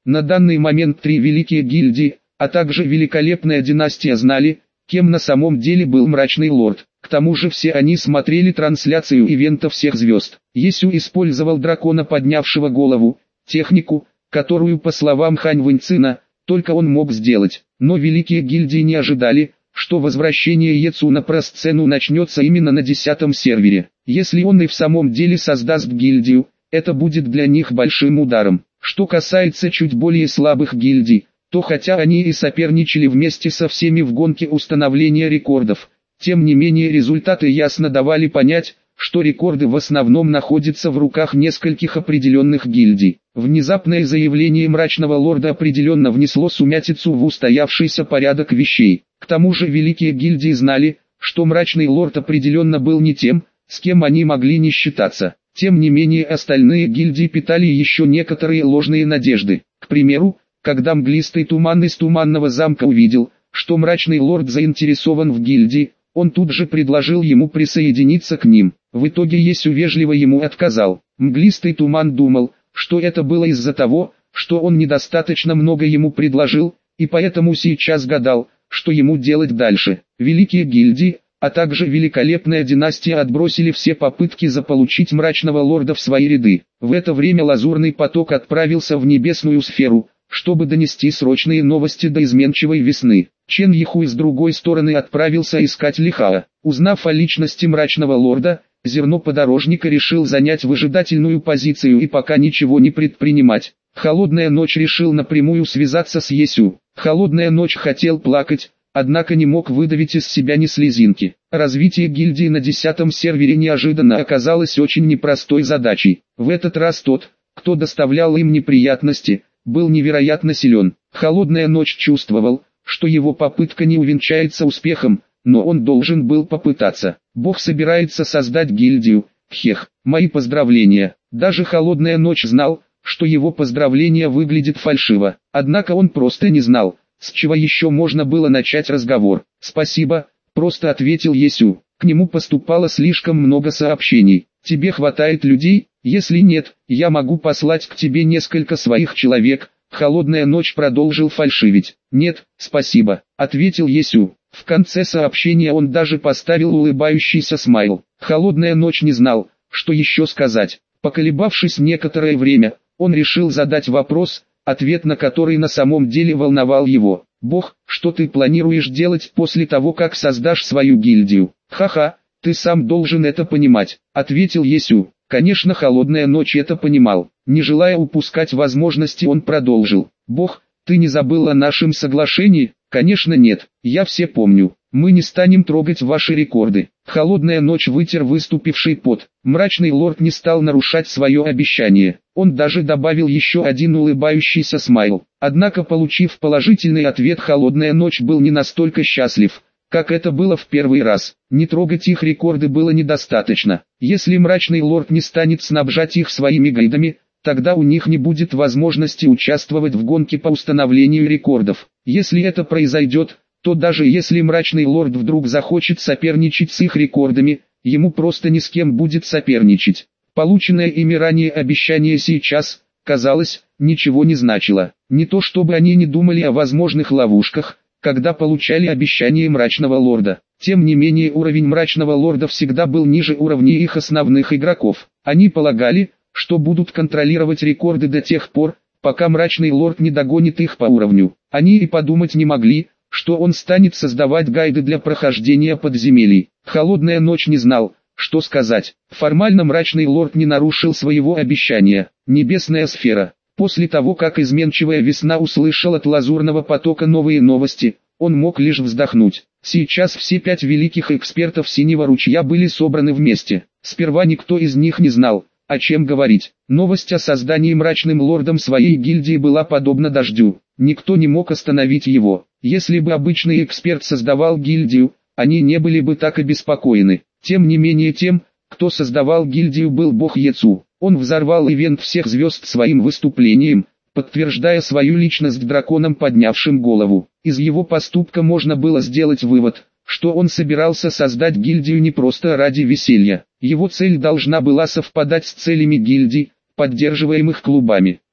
На данный момент три великие гильдии, а также великолепная династия знали, кем на самом деле был Мрачный Лорд. К тому же все они смотрели трансляцию ивента всех звезд. Есю использовал дракона, поднявшего голову, технику, которую, по словам Хань Вэньцина, только он мог сделать. Но великие гильдии не ожидали, что возвращение Ецу на просцену начнется именно на десятом сервере. Если он и в самом деле создаст гильдию, это будет для них большим ударом. Что касается чуть более слабых гильдий, то хотя они и соперничали вместе со всеми в гонке установления рекордов, тем не менее результаты ясно давали понять, что рекорды в основном находятся в руках нескольких определенных гильдий. Внезапное заявление Мрачного Лорда определенно внесло сумятицу в устоявшийся порядок вещей. К тому же великие гильдии знали, что Мрачный Лорд определенно был не тем, с кем они могли не считаться. Тем не менее остальные гильдии питали еще некоторые ложные надежды. К примеру, когда Мглистый Туман из Туманного замка увидел, что Мрачный Лорд заинтересован в гильдии, он тут же предложил ему присоединиться к ним. В итоге Есю вежливо ему отказал. Мглистый Туман думал, что это было из-за того, что он недостаточно много ему предложил, и поэтому сейчас гадал, что ему делать дальше. Великие гильдии, а также великолепная династия отбросили все попытки заполучить Мрачного Лорда в свои ряды. В это время Лазурный Поток отправился в Небесную Сферу, чтобы донести срочные новости до изменчивой весны. Чен Йихуй с другой стороны отправился искать Лихаа. Узнав о личности Мрачного Лорда, Зерно Подорожника решил занять выжидательную позицию и пока ничего не предпринимать. Холодная Ночь решил напрямую связаться с Есю. Холодная Ночь хотел плакать, однако не мог выдавить из себя ни слезинки. Развитие гильдии на десятом сервере неожиданно оказалось очень непростой задачей. В этот раз тот, кто доставлял им неприятности, был невероятно силен. Холодная Ночь чувствовал, что его попытка не увенчается успехом, но он должен был попытаться. Бог собирается создать гильдию. Хех, мои поздравления. Даже Холодная Ночь знал, что его поздравление выглядит фальшиво. Однако он просто не знал, с чего еще можно было начать разговор. «Спасибо», — просто ответил Есю. К нему поступало слишком много сообщений. «Тебе хватает людей? Если нет, я могу послать к тебе несколько своих человек». Холодная Ночь продолжил фальшивить. «Нет, спасибо», — ответил Есю. В конце сообщения он даже поставил улыбающийся смайл. Холодная Ночь не знал, что еще сказать. Поколебавшись некоторое время, он решил задать вопрос, ответ на который на самом деле волновал его. «Бог, что ты планируешь делать после того, как создашь свою гильдию?» «Ха-ха, ты сам должен это понимать», — ответил Есю. Конечно, Холодная Ночь это понимал. Не желая упускать возможности, он продолжил. «Бог, ты не забыл о нашем соглашении?» «Конечно нет, я все помню. Мы не станем трогать ваши рекорды». Холодная Ночь вытер выступивший пот. Мрачный Лорд не стал нарушать свое обещание. Он даже добавил еще один улыбающийся смайл. Однако, получив положительный ответ, Холодная Ночь был не настолько счастлив, как это было в первый раз. Не трогать их рекорды было недостаточно. Если Мрачный Лорд не станет снабжать их своими гайдами, тогда у них не будет возможности участвовать в гонке по установлению рекордов. Если это произойдет, то даже если Мрачный Лорд вдруг захочет соперничать с их рекордами, ему просто ни с кем будет соперничать. Полученное ими ранее обещание сейчас, казалось, ничего не значило. Не то чтобы они не думали о возможных ловушках, когда получали обещание Мрачного Лорда. Тем не менее уровень Мрачного Лорда всегда был ниже уровня их основных игроков. Они полагали, что будут контролировать рекорды до тех пор, пока Мрачный Лорд не догонит их по уровню. Они и подумать не могли, что он станет создавать гайды для прохождения подземелий. Холодная Ночь не знал, что сказать. Формально Мрачный Лорд не нарушил своего обещания. Небесная Сфера. После того, как изменчивая весна услышал от Лазурного Потока новые новости, он мог лишь вздохнуть. Сейчас все пять великих экспертов Синего Ручья были собраны вместе. Сперва никто из них не знал, о чем говорить. Новость о создании Мрачным Лордом своей гильдии была подобна дождю. Никто не мог остановить его. Если бы обычный эксперт создавал гильдию, они не были бы так обеспокоены. Тем не менее тем, кто создавал гильдию, был бог Ецу. Он взорвал ивент всех звезд своим выступлением, подтверждая свою личность драконом, поднявшим голову. Из его поступка можно было сделать вывод, что он собирался создать гильдию не просто ради веселья. Его цель должна была совпадать с целями гильдий, поддерживаемых клубами.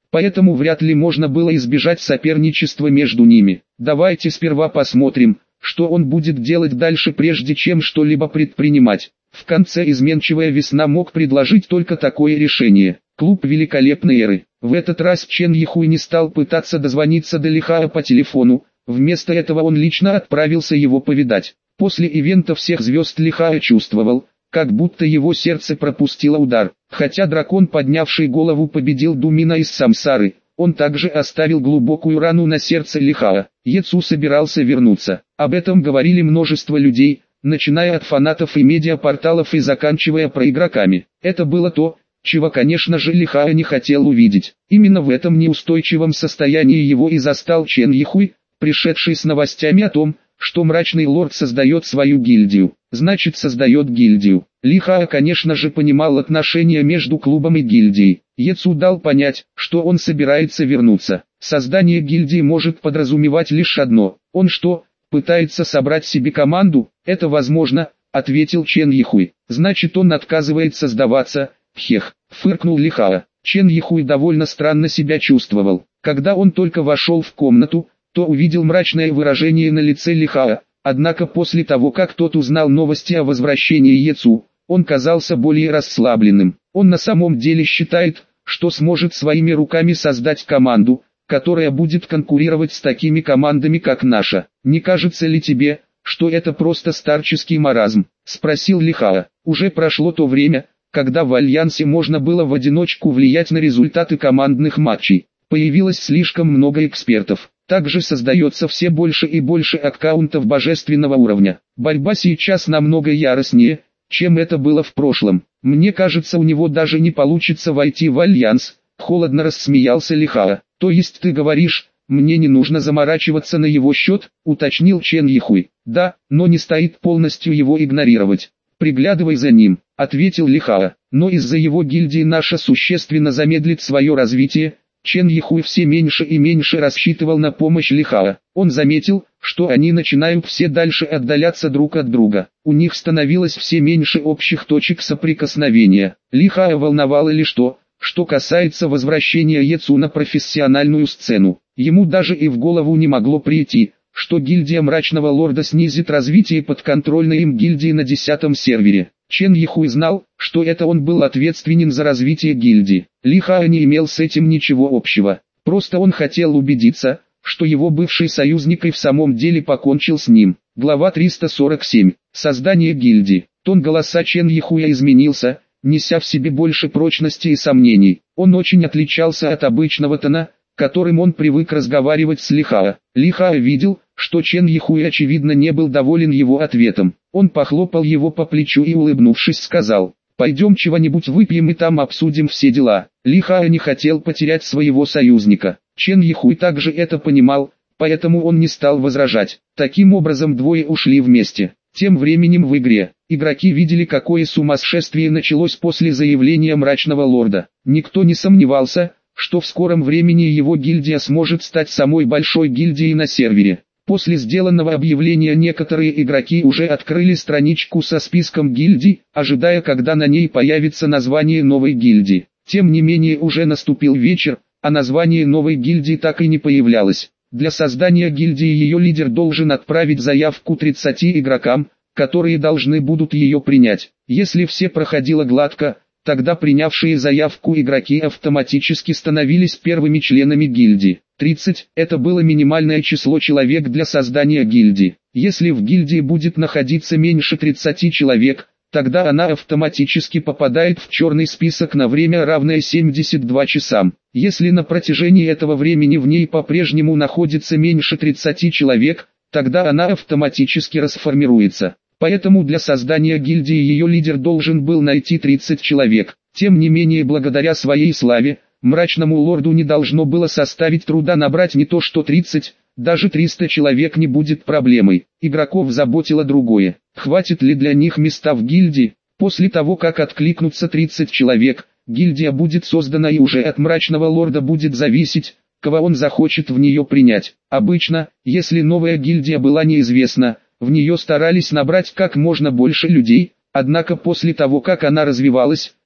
поэтому вряд ли можно было избежать соперничества между ними. Давайте сперва посмотрим, что он будет делать дальше, прежде чем что-либо предпринимать. В конце изменчивая весна мог предложить только такое решение. Клуб великолепной эры. В этот раз Чен Йихуй не стал пытаться дозвониться до Лихая по телефону, вместо этого он лично отправился его повидать. После ивента всех звезд Лихая чувствовал, как будто его сердце пропустило удар. Хотя дракон, поднявший голову, победил Думина из Самсары, он также оставил глубокую рану на сердце Лихая. Ецу собирался вернуться. Об этом говорили множество людей, начиная от фанатов и медиапорталов и заканчивая проигроками. Это было то, чего, конечно же, Лихая не хотел увидеть. Именно в этом неустойчивом состоянии его и застал Чен Йихуй, пришедший с новостями о том, что Мрачный Лорд создает свою гильдию. Значит, создает гильдию. Лихая, конечно же, понимал отношения между клубом и гильдией. Ецу дал понять, что он собирается вернуться. Создание гильдии может подразумевать лишь одно. Он что, пытается собрать себе команду? Это возможно, ответил Чен Йихуй. Значит, он отказывается сдаваться. Хех, фыркнул Лихая. Чен Йихуй довольно странно себя чувствовал. Когда он только вошел в комнату, то увидел мрачное выражение на лице Лихая. Однако после того, как тот узнал новости о возвращении Ецу, он казался более расслабленным. Он на самом деле считает, что сможет своими руками создать команду, которая будет конкурировать с такими командами, как наша. Не кажется ли тебе, что это просто старческий маразм? Спросил Лихая. Уже прошло то время, когда в Альянсе можно было в одиночку влиять на результаты командных матчей. Появилось слишком много экспертов. Также создается все больше и больше аккаунтов божественного уровня. Борьба сейчас намного яростнее, чем это было в прошлом. Мне кажется, у него даже не получится войти в Альянс. Холодно рассмеялся Лихая. То есть ты говоришь, мне не нужно заморачиваться на его счет, уточнил Чен Йихуй. Да, но не стоит полностью его игнорировать. Приглядывай за ним, ответил Лихая. Но из-за его гильдии наша существенно замедлит свое развитие. Чен Йихуй все меньше и меньше рассчитывал на помощь Лихая. Он заметил, что они начинают все дальше отдаляться друг от друга. У них становилось все меньше общих точек соприкосновения. Лихая волновало лишь то, что касается возвращения Ецу на профессиональную сцену. Ему даже и в голову не могло прийти, что гильдия Мрачного Лорда снизит развитие подконтрольной им гильдии на десятом сервере. Чен Йихуй знал, что это он был ответственен за развитие гильдии. Лихая не имел с этим ничего общего. Просто он хотел убедиться, что его бывший союзник и в самом деле покончил с ним. Глава триста сорок семь. Создание гильдии. Тон голоса Чен Йихуя изменился, неся в себе больше прочности и сомнений. Он очень отличался от обычного тона, которым он привык разговаривать с Лихая. Лихая видел, что Чен Йихуй очевидно не был доволен его ответом. Он похлопал его по плечу и, улыбнувшись, сказал: «Пойдем чего-нибудь выпьем и там обсудим все дела». Лихая не хотел потерять своего союзника. Чен Йихуй также это понимал, поэтому он не стал возражать. Таким образом двое ушли вместе. Тем временем в игре, игроки видели, какое сумасшествие началось после заявления Мрачного Лорда. Никто не сомневался, что в скором времени его гильдия сможет стать самой большой гильдией на сервере. После сделанного объявления некоторые игроки уже открыли страничку со списком гильдий, ожидая, когда на ней появится название новой гильдии. Тем не менее уже наступил вечер, а название новой гильдии так и не появлялось. Для создания гильдии ее лидер должен отправить заявку тридцати игрокам, которые должны будут ее принять. Если все проходило гладко, тогда принявшие заявку игроки автоматически становились первыми членами гильдии. тридцать – это было минимальное число человек для создания гильдии. Если в гильдии будет находиться меньше тридцати человек, тогда она автоматически попадает в черный список на время, равное семидесяти двум часам. Если на протяжении этого времени в ней по-прежнему находится меньше тридцати человек, тогда она автоматически расформируется. Поэтому для создания гильдии ее лидер должен был найти тридцать человек. Тем не менее, благодаря своей славе, Мрачному Лорду не должно было составить труда набрать не то что тридцать, даже триста человек не будет проблемой. Игроков заботило другое: хватит ли для них места в гильдии. После того, как откликнутся тридцать человек, гильдия будет создана, и уже от Мрачного Лорда будет зависеть, кого он захочет в нее принять. Обычно, если новая гильдия была неизвестна, в нее старались набрать как можно больше людей, однако после того, как она развивалась,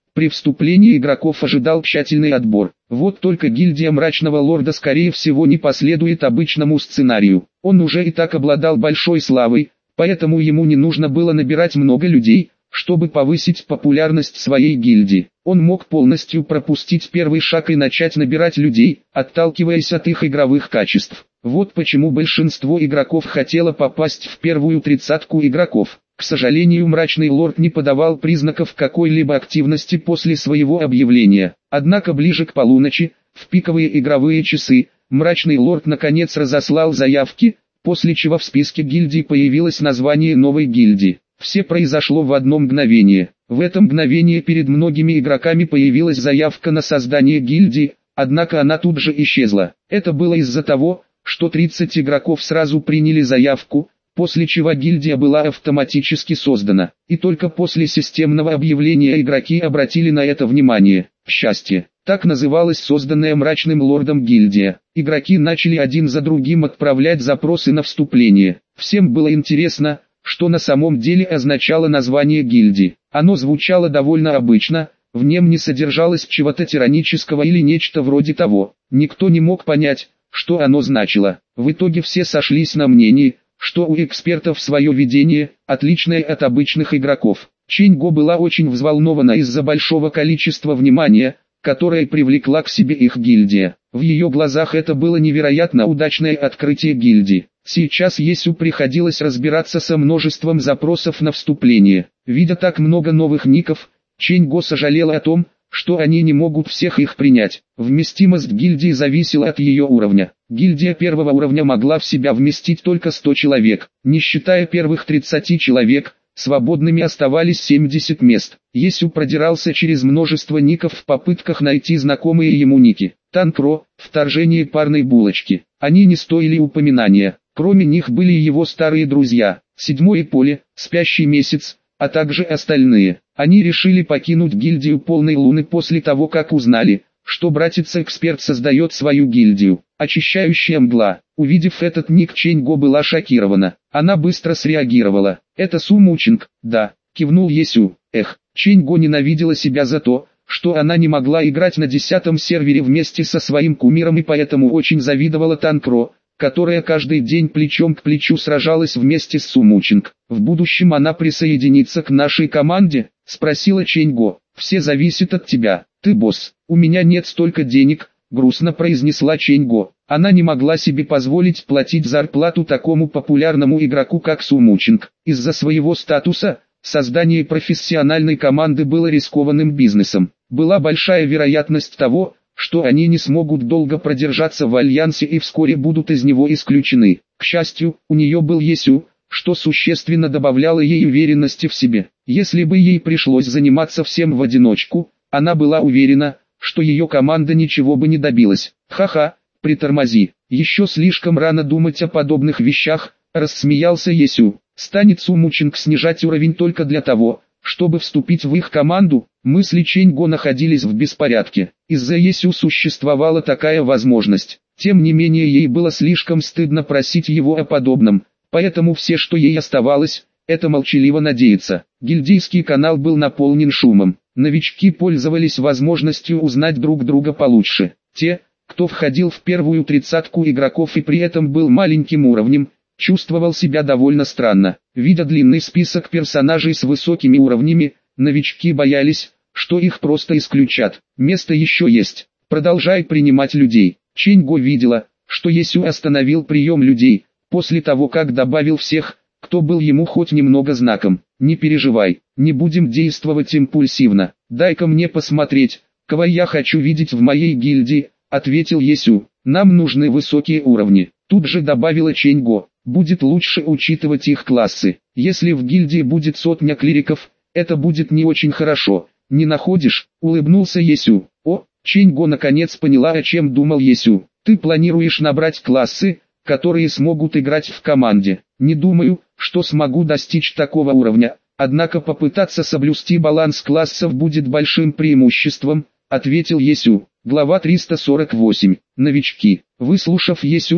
При вступлении игроков ожидал тщательный отбор. Вот только гильдия Мрачного Лорда скорее всего не последует обычному сценарию. Он уже и так обладал большой славой, поэтому ему не нужно было набирать много людей, чтобы повысить популярность своей гильдии. Он мог полностью пропустить первый шаг и начать набирать людей, отталкиваясь от их игровых качеств. Вот почему большинство игроков хотело попасть в первую тридцатку игроков. К сожалению, Мрачный Лорд не подавал признаков какой-либо активности после своего объявления. Однако ближе к полуночи, в пиковые игровые часы, Мрачный Лорд наконец разослал заявки, после чего в списке гильдий появилось название новой гильдии. Все произошло в одно мгновение. В это мгновение перед многими игроками появилась заявка на создание гильдии, однако она тут же исчезла. Это было из-за того, что тридцать игроков сразу приняли заявку, после чего гильдия была автоматически создана. И только после системного объявления игроки обратили на это внимание. Счастье. Так называлась созданная Мрачным Лордом гильдия. Игроки начали один за другим отправлять запросы на вступление. Всем было интересно, что на самом деле означало название гильдии. Оно звучало довольно обычно, в нем не содержалось чего-то тиранического или нечто вроде того. Никто не мог понять, что оно значило. В итоге все сошлись на мнении, что у экспертов свое видение, отличное от обычных игроков. Чэнь-Го была очень взволнована из-за большого количества внимания, которое привлекла к себе их гильдия. В ее глазах это было невероятно удачное открытие гильдии. Сейчас Есю приходилось разбираться со множеством запросов на вступление. Видя так много новых ников, Чэнь-Го сожалела о том, что они не могут всех их принять. Вместимость гильдии зависела от ее уровня. Гильдия первого уровня могла в себя вместить только сто человек. Не считая первых тридцати человек, свободными оставались семьдесят мест. Есю продирался через множество ников в попытках найти знакомые ему ники. Танкро, вторжение парной булочки. Они не стоили упоминания. Кроме них были его старые друзья, Седьмое поле, Спящий месяц, а также остальные. Они решили покинуть гильдию Полной Луны после того, как узнали, что братец-эксперт создает свою гильдию. Очищающая мгла. Увидев этот ник, Чэнь-Го была шокирована. Она быстро среагировала. «Это Сумучинг, да», — кивнул Есю. Эх, Чэнь-Го ненавидела себя за то, что она не могла играть на десятом сервере вместе со своим кумиром и поэтому очень завидовала Танкро, которая каждый день плечом к плечу сражалась вместе с Сумучинг. «В будущем она присоединится к нашей команде?» — спросила Чэнь-Го. «Все зависит от тебя, ты босс, у меня нет столько денег», — грустно произнесла Чэнь-Го. Она не могла себе позволить платить зарплату такому популярному игроку как Сумучинг. Из-за своего статуса, создание профессиональной команды было рискованным бизнесом. Была большая вероятность того, что они не смогут долго продержаться в альянсе и вскоре будут из него исключены. К счастью, у нее был Есю, что существенно добавляло ей уверенности в себе. Если бы ей пришлось заниматься всем в одиночку, она была уверена, что ее команда ничего бы не добилась. «Ха-ха, притормози, еще слишком рано думать о подобных вещах», — рассмеялся Есю. «Станет Сумучинг снижать уровень только для того, чтобы вступить в их команду?» Мысли Чэнь-Го находились в беспорядке. Из-за Есю существовала такая возможность. Тем не менее ей было слишком стыдно просить его о подобном, поэтому все, что ей оставалось, это молчаливо надеяться. Гильдейский канал был наполнен шумом. Новички пользовались возможностью узнать друг друга получше. Те, кто входил в первую тридцатку игроков и при этом был маленьким уровнем, чувствовал себя довольно странно. Видя длинный список персонажей с высокими уровнями, новички боялись, что их просто исключат. Место еще есть. Продолжай принимать людей. Чэнь-Го видела, что Есю остановил прием людей, после того как добавил всех, кто был ему хоть немного знаком. «Не переживай, не будем действовать импульсивно. Дай-ка мне посмотреть, кого я хочу видеть в моей гильдии», — ответил Есю. «Нам нужны высокие уровни». Тут же добавила Чэнь-Го. «Будет лучше учитывать их классы. Если в гильдии будет сотня клириков, это будет не очень хорошо, не находишь?» — улыбнулся Есю. «О», Чэнь-Го наконец поняла, о чем думал Есю. «Ты планируешь набрать классы, которые смогут играть в команде?» «Не думаю, что смогу достичь такого уровня, однако попытаться соблюсти баланс классов будет большим преимуществом», — ответил Есю. Глава триста сорок восемь. Новички. Выслушав Есю,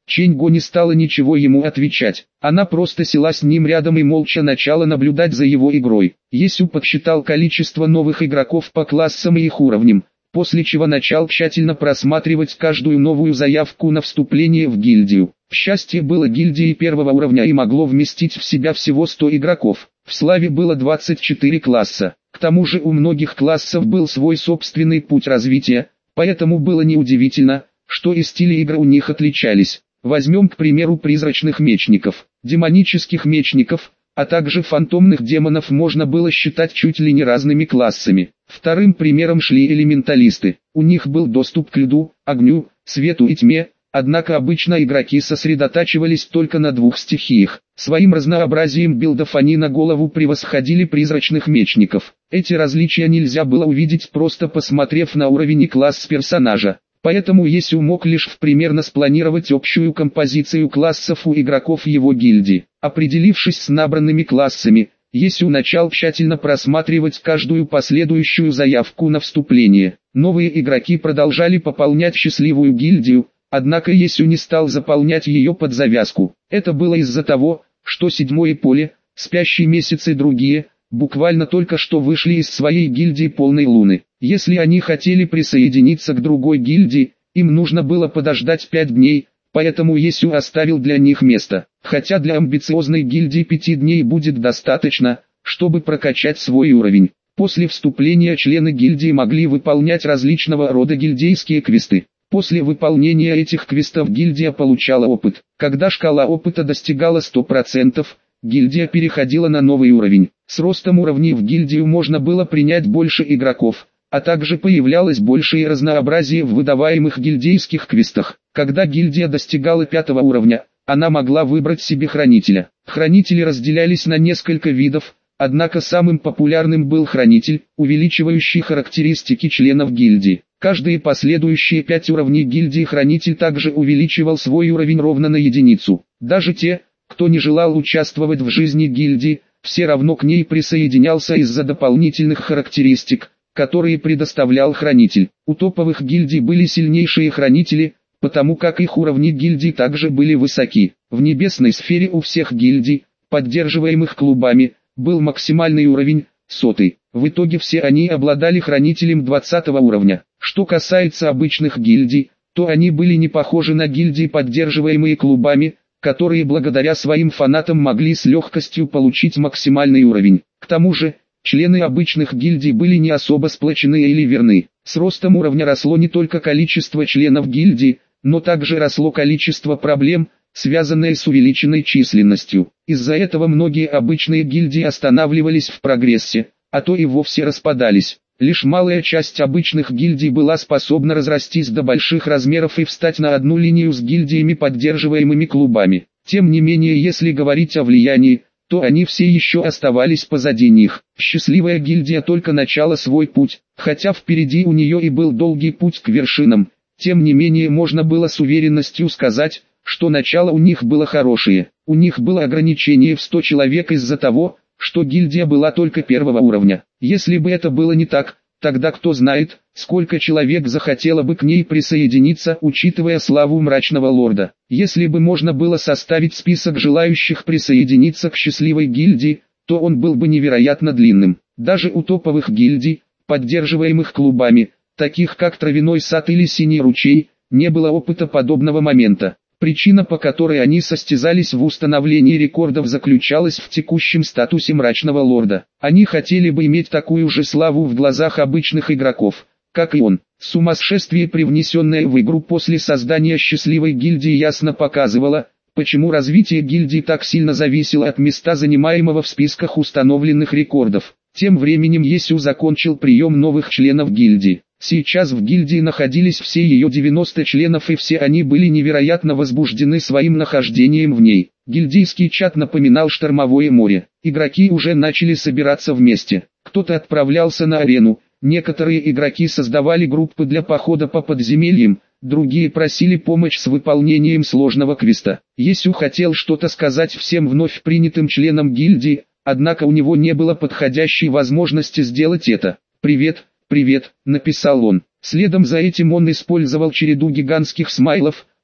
Чэньго не стала ничего ему отвечать. Она просто села с ним рядом и молча начала наблюдать за его игрой. Есю подсчитал количество новых игроков по классам и их уровням, после чего начал тщательно просматривать каждую новую заявку на вступление в гильдию. К счастью, было гильдии первого уровня и могло вместить в себя всего сто игроков. В Славе было двадцать четыре класса. К тому же у многих классов был свой собственный путь развития, поэтому было неудивительно, что и стили игр у них отличались. Возьмем, к примеру, призрачных мечников, демонических мечников, а также фантомных демонов можно было считать чуть ли не разными классами. Вторым примером шли элементалисты. У них был доступ к льду, огню, свету и тьме, однако обычно игроки сосредотачивались только на двух стихиях. Своим разнообразием билдов они на голову превосходили призрачных мечников. Эти различия нельзя было увидеть, просто посмотрев на уровень и класс персонажа. Поэтому Есю мог лишь в примерно спланировать общую композицию классов у игроков его гильдии. Определившись с набранными классами, Есю начал тщательно просматривать каждую последующую заявку на вступление. Новые игроки продолжали пополнять счастливую гильдию, однако Есю не стал заполнять ее под завязку. Это было из-за того, что седьмое поле, спящий месяц и другие, буквально только что вышли из своей гильдии полной луны. Если они хотели присоединиться к другой гильдии, им нужно было подождать пять дней, поэтому Есю оставил для них место. Хотя для амбициозной гильдии пяти дней будет достаточно, чтобы прокачать свой уровень. После вступления члены гильдии могли выполнять различного рода гильдейские квесты. После выполнения этих квестов гильдия получала опыт. Когда шкала опыта достигала ста процентов, гильдия переходила на новый уровень. С ростом уровней в гильдию можно было принять больше игроков, а также появлялось большее разнообразие в выдаваемых гильдейских квестах. Когда гильдия достигала пятого уровня, она могла выбрать себе хранителя. Хранители разделялись на несколько видов, однако самым популярным был хранитель, увеличивающий характеристики членов гильдии. Каждые последующие пять уровней гильдии хранитель также увеличивал свой уровень ровно на единицу. Даже те, кто не желал участвовать в жизни гильдии, все равно к ней присоединялся из-за дополнительных характеристик, которые предоставлял хранитель. У топовых гильдий были сильнейшие хранители, потому как их уровни гильдий также были высоки. В небесной сфере у всех гильдий, поддерживаемых клубами, был максимальный уровень, сотый. В итоге все они обладали хранителем двадцатого уровня. Что касается обычных гильдий, то они были не похожи на гильдии, поддерживаемые клубами, которые благодаря своим фанатам могли с легкостью получить максимальный уровень. К тому же, члены обычных гильдий были не особо сплочены или верны. С ростом уровня росло не только количество членов гильдии, но также росло количество проблем, связанные с увеличенной численностью. Из-за этого многие обычные гильдии останавливались в прогрессе, а то и вовсе распадались. Лишь малая часть обычных гильдий была способна разрастись до больших размеров и встать на одну линию с гильдиями, поддерживаемыми клубами. Тем не менее, если говорить о влиянии, то они все еще оставались позади них. Счастливая гильдия только начала свой путь, хотя впереди у нее и был долгий путь к вершинам. Тем не менее, можно было с уверенностью сказать, что начало у них было хорошее. У них было ограничение в сто человек из-за того, что гильдия была только первого уровня. Если бы это было не так, тогда кто знает, сколько человек захотело бы к ней присоединиться, учитывая славу Мрачного Лорда. Если бы можно было составить список желающих присоединиться к счастливой гильдии, то он был бы невероятно длинным. Даже у топовых гильдий, поддерживаемых клубами, таких как Травяной Сад или Синий Ручей, не было опыта подобного момента. Причина, по которой они состязались в установлении рекордов, заключалась в текущем статусе Мрачного Лорда. Они хотели бы иметь такую же славу в глазах обычных игроков, как и он. Сумасшествие, привнесенное в игру после создания счастливой гильдии, ясно показывало, почему развитие гильдии так сильно зависело от места, занимаемого в списках установленных рекордов. Тем временем Есю закончил прием новых членов гильдии. Сейчас в гильдии находились все ее девяносто членов, и все они были невероятно возбуждены своим нахождением в ней. Гильдийский чат напоминал штормовое море. Игроки уже начали собираться вместе. Кто-то отправлялся на арену, некоторые игроки создавали группы для похода по подземельям, другие просили помощь с выполнением сложного квеста. Есю хотел что-то сказать всем вновь принятым членам гильдии, однако у него не было подходящей возможности сделать это. «Привет, привет», — написал он. Следом за этим он использовал череду гигантских смайлов,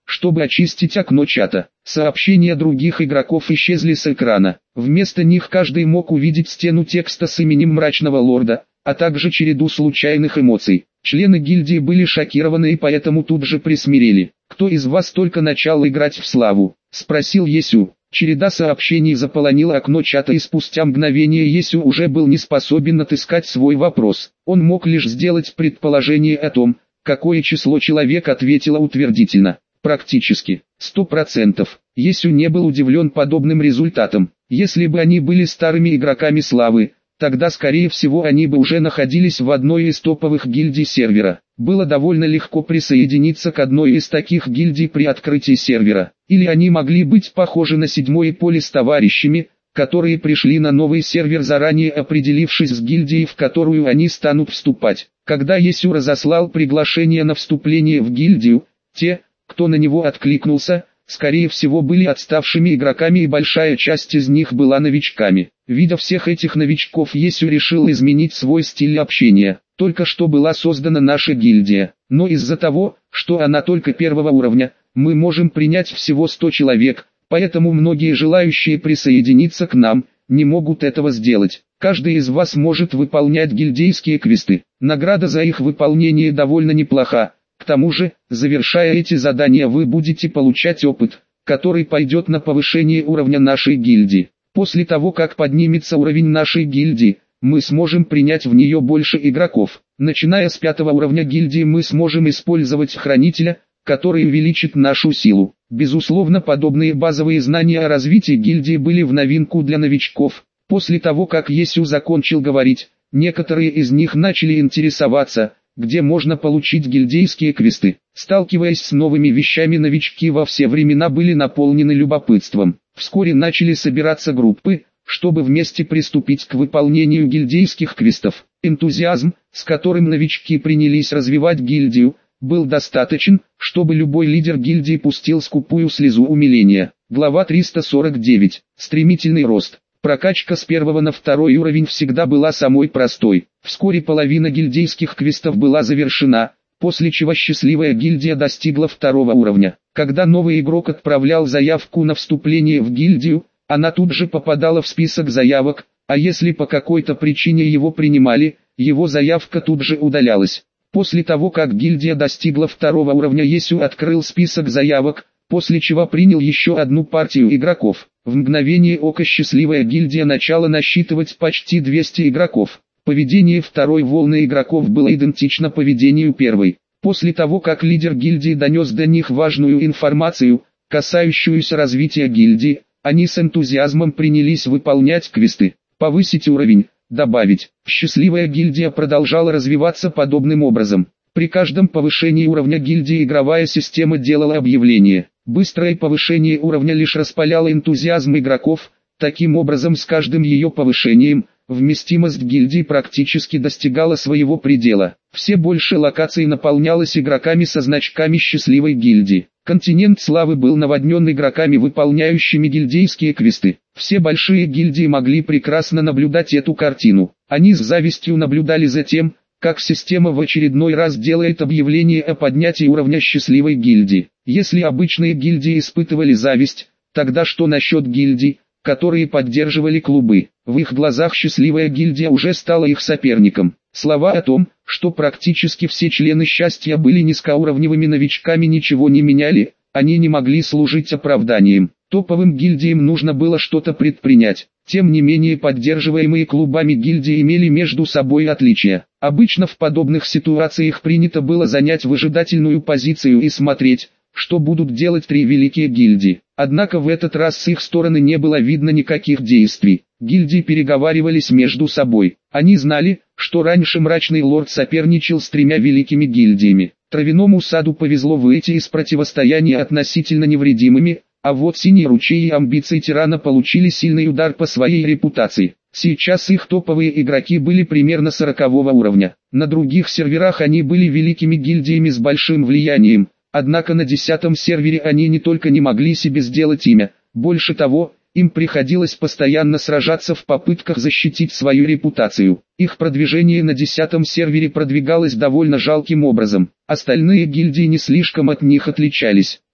чтобы очистить окно чата. Сообщения других игроков исчезли с экрана. Вместо них каждый мог увидеть стену текста с именем Мрачного Лорда, а также череду случайных эмоций. Члены гильдии были шокированы и поэтому тут же присмирели. «Кто из вас только начал играть в Славу?» – спросил Есю. Череда сообщений заполонила окно чата, и спустя мгновение Есю уже был не способен отыскать свой вопрос. Он мог лишь сделать предположение о том, какое число человек ответило утвердительно. Практически сто процентов. Есю не был удивлен подобным результатом. Если бы они были старыми игроками Славы, тогда скорее всего они бы уже находились в одной из топовых гильдий сервера. Было довольно легко присоединиться к одной из таких гильдий при открытии сервера. Или они могли быть похожи на седьмое поле с товарищами, которые пришли на новый сервер, заранее определившись с гильдией, в которую они станут вступать. Когда Есю разослал приглашение на вступление в гильдию, те, кто на него откликнулся, скорее всего были отставшими игроками, и большая часть из них была новичками. Видя всех этих новичков, Есю решил изменить свой стиль общения. Только что была создана наша гильдия, но из-за того, что она только первого уровня, мы можем принять всего сто человек, поэтому многие желающие присоединиться к нам не могут этого сделать. Каждый из вас может выполнять гильдейские квесты. Награда за их выполнение довольно неплоха. К тому же, завершая эти задания, вы будете получать опыт, который пойдет на повышение уровня нашей гильдии. После того, как поднимется уровень нашей гильдии, мы сможем принять в нее больше игроков. Начиная с пятого уровня гильдии мы сможем использовать хранителя, который увеличит нашу силу. Безусловно, подобные базовые знания о развитии гильдии были в новинку для новичков. После того, как Есю закончил говорить, некоторые из них начали интересоваться, где можно получить гильдейские квесты. Сталкиваясь с новыми вещами, новички во все времена были наполнены любопытством. Вскоре начали собираться группы, чтобы вместе приступить к выполнению гильдейских квестов. Энтузиазм, с которым новички принялись развивать гильдию, был достаточен, чтобы любой лидер гильдии пустил скупую слезу умиления. Глава триста сорок девять. Стремительный рост. Прокачка с первого на второй уровень всегда была самой простой. Вскоре половина гильдейских квестов была завершена, после чего счастливая гильдия достигла второго уровня. Когда новый игрок отправлял заявку на вступление в гильдию, она тут же попадала в список заявок, а если по какой-то причине его принимали, его заявка тут же удалялась. После того, как гильдия достигла второго уровня, Есю открыл список заявок, после чего принял еще одну партию игроков. В мгновение ока счастливая гильдия начала насчитывать почти двести игроков. Поведение второй волны игроков было идентично поведению первой. После того, как лидер гильдии донес до них важную информацию, касающуюся развития гильдии, они с энтузиазмом принялись выполнять квесты. Повысить уровень, добавить. Счастливая гильдия продолжала развиваться подобным образом. При каждом повышении уровня гильдии игровая система делала объявление. Быстрое повышение уровня лишь распаляло энтузиазм игроков. Таким образом, с каждым ее повышением, вместимость гильдии практически достигала своего предела. Все больше локаций наполнялось игроками со значками счастливой гильдии. Континент Славы был наводнен игроками, выполняющими гильдейские квесты. Все большие гильдии могли прекрасно наблюдать эту картину. Они с завистью наблюдали за тем, как система в очередной раз делает объявление о поднятии уровня счастливой гильдии. Если обычные гильдии испытывали зависть, тогда что насчет гильдий, которые поддерживали клубы? В их глазах счастливая гильдия уже стала их соперником. Слова о том, что практически все члены счастья были низкоуровневыми новичками, ничего не меняли, они не могли служить оправданием. Топовым гильдиям нужно было что-то предпринять. Тем не менее, поддерживаемые клубами гильдии имели между собой отличия. Обычно в подобных ситуациях принято было занять выжидательную позицию и смотреть, что будут делать три великие гильдии. Однако в этот раз с их стороны не было видно никаких действий. Гильдии переговаривались между собой. Они знали, что раньше Мрачный Лорд соперничал с тремя великими гильдиями. Травяному саду повезло выйти из противостояния относительно невредимыми, а вот Синий ручей и амбиции тирана получили сильный удар по своей репутации. Сейчас их топовые игроки были примерно сорокового уровня. На других серверах они были великими гильдиями с большим влиянием. Однако на десятом сервере они не только не могли себе сделать имя, больше того, им приходилось постоянно сражаться в попытках защитить свою репутацию. Их продвижение на десятом сервере продвигалось довольно жалким образом. Остальные гильдии не слишком от них отличались.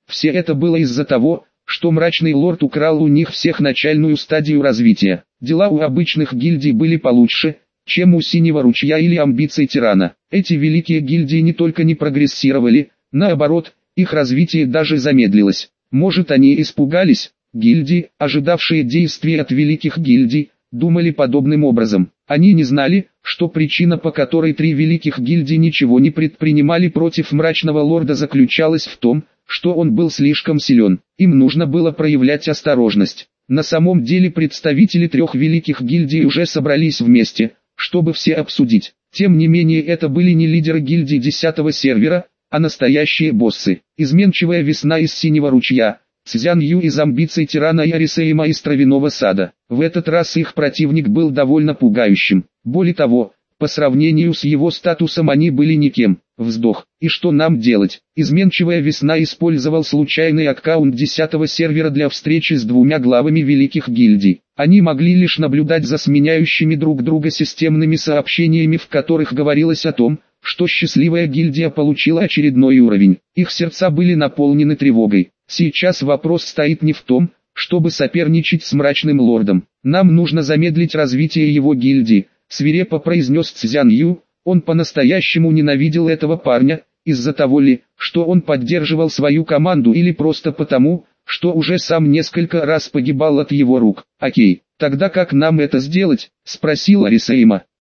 Все это было из-за того, что Мрачный Лорд украл у них всех начальную стадию развития. Дела у обычных гильдий были получше, чем у Синего Ручья или амбиций Тирана. Эти великие гильдии не только не прогрессировали, наоборот, их развитие даже замедлилось. Может, они испугались? Гильдии, ожидавшие действий от великих гильдий, думали подобным образом. Они не знали, что причина, по которой три великих гильдии ничего не предпринимали против Мрачного Лорда, заключалась в том, что он был слишком силен. Им нужно было проявлять осторожность. На самом деле представители трех великих гильдий уже собрались вместе, чтобы все обсудить. Тем не менее, это были не лидеры гильдии десятого сервера, а настоящие боссы. Изменчивая весна из Синего Ручья, Цзян Ю из амбиций Тирана и Арисейма из Травяного Сада. В этот раз их противник был довольно пугающим. Более того, по сравнению с его статусом они были никем. Вздох. И что нам делать? Изменчивая весна использовал случайный аккаунт десятого сервера для встречи с двумя главами великих гильдий. Они могли лишь наблюдать за сменяющими друг друга системными сообщениями, в которых говорилось о том, что счастливая гильдия получила очередной уровень. Их сердца были наполнены тревогой. Сейчас вопрос стоит не в том, чтобы соперничать с Мрачным Лордом. Нам нужно замедлить развитие его гильдии, свирепо произнес Цзян Ю. Он по-настоящему ненавидел этого парня, из-за того ли, что он поддерживал свою команду, или просто потому, что уже сам несколько раз погибал от его рук. «Окей, тогда как нам это сделать?» – спросил Арисейма.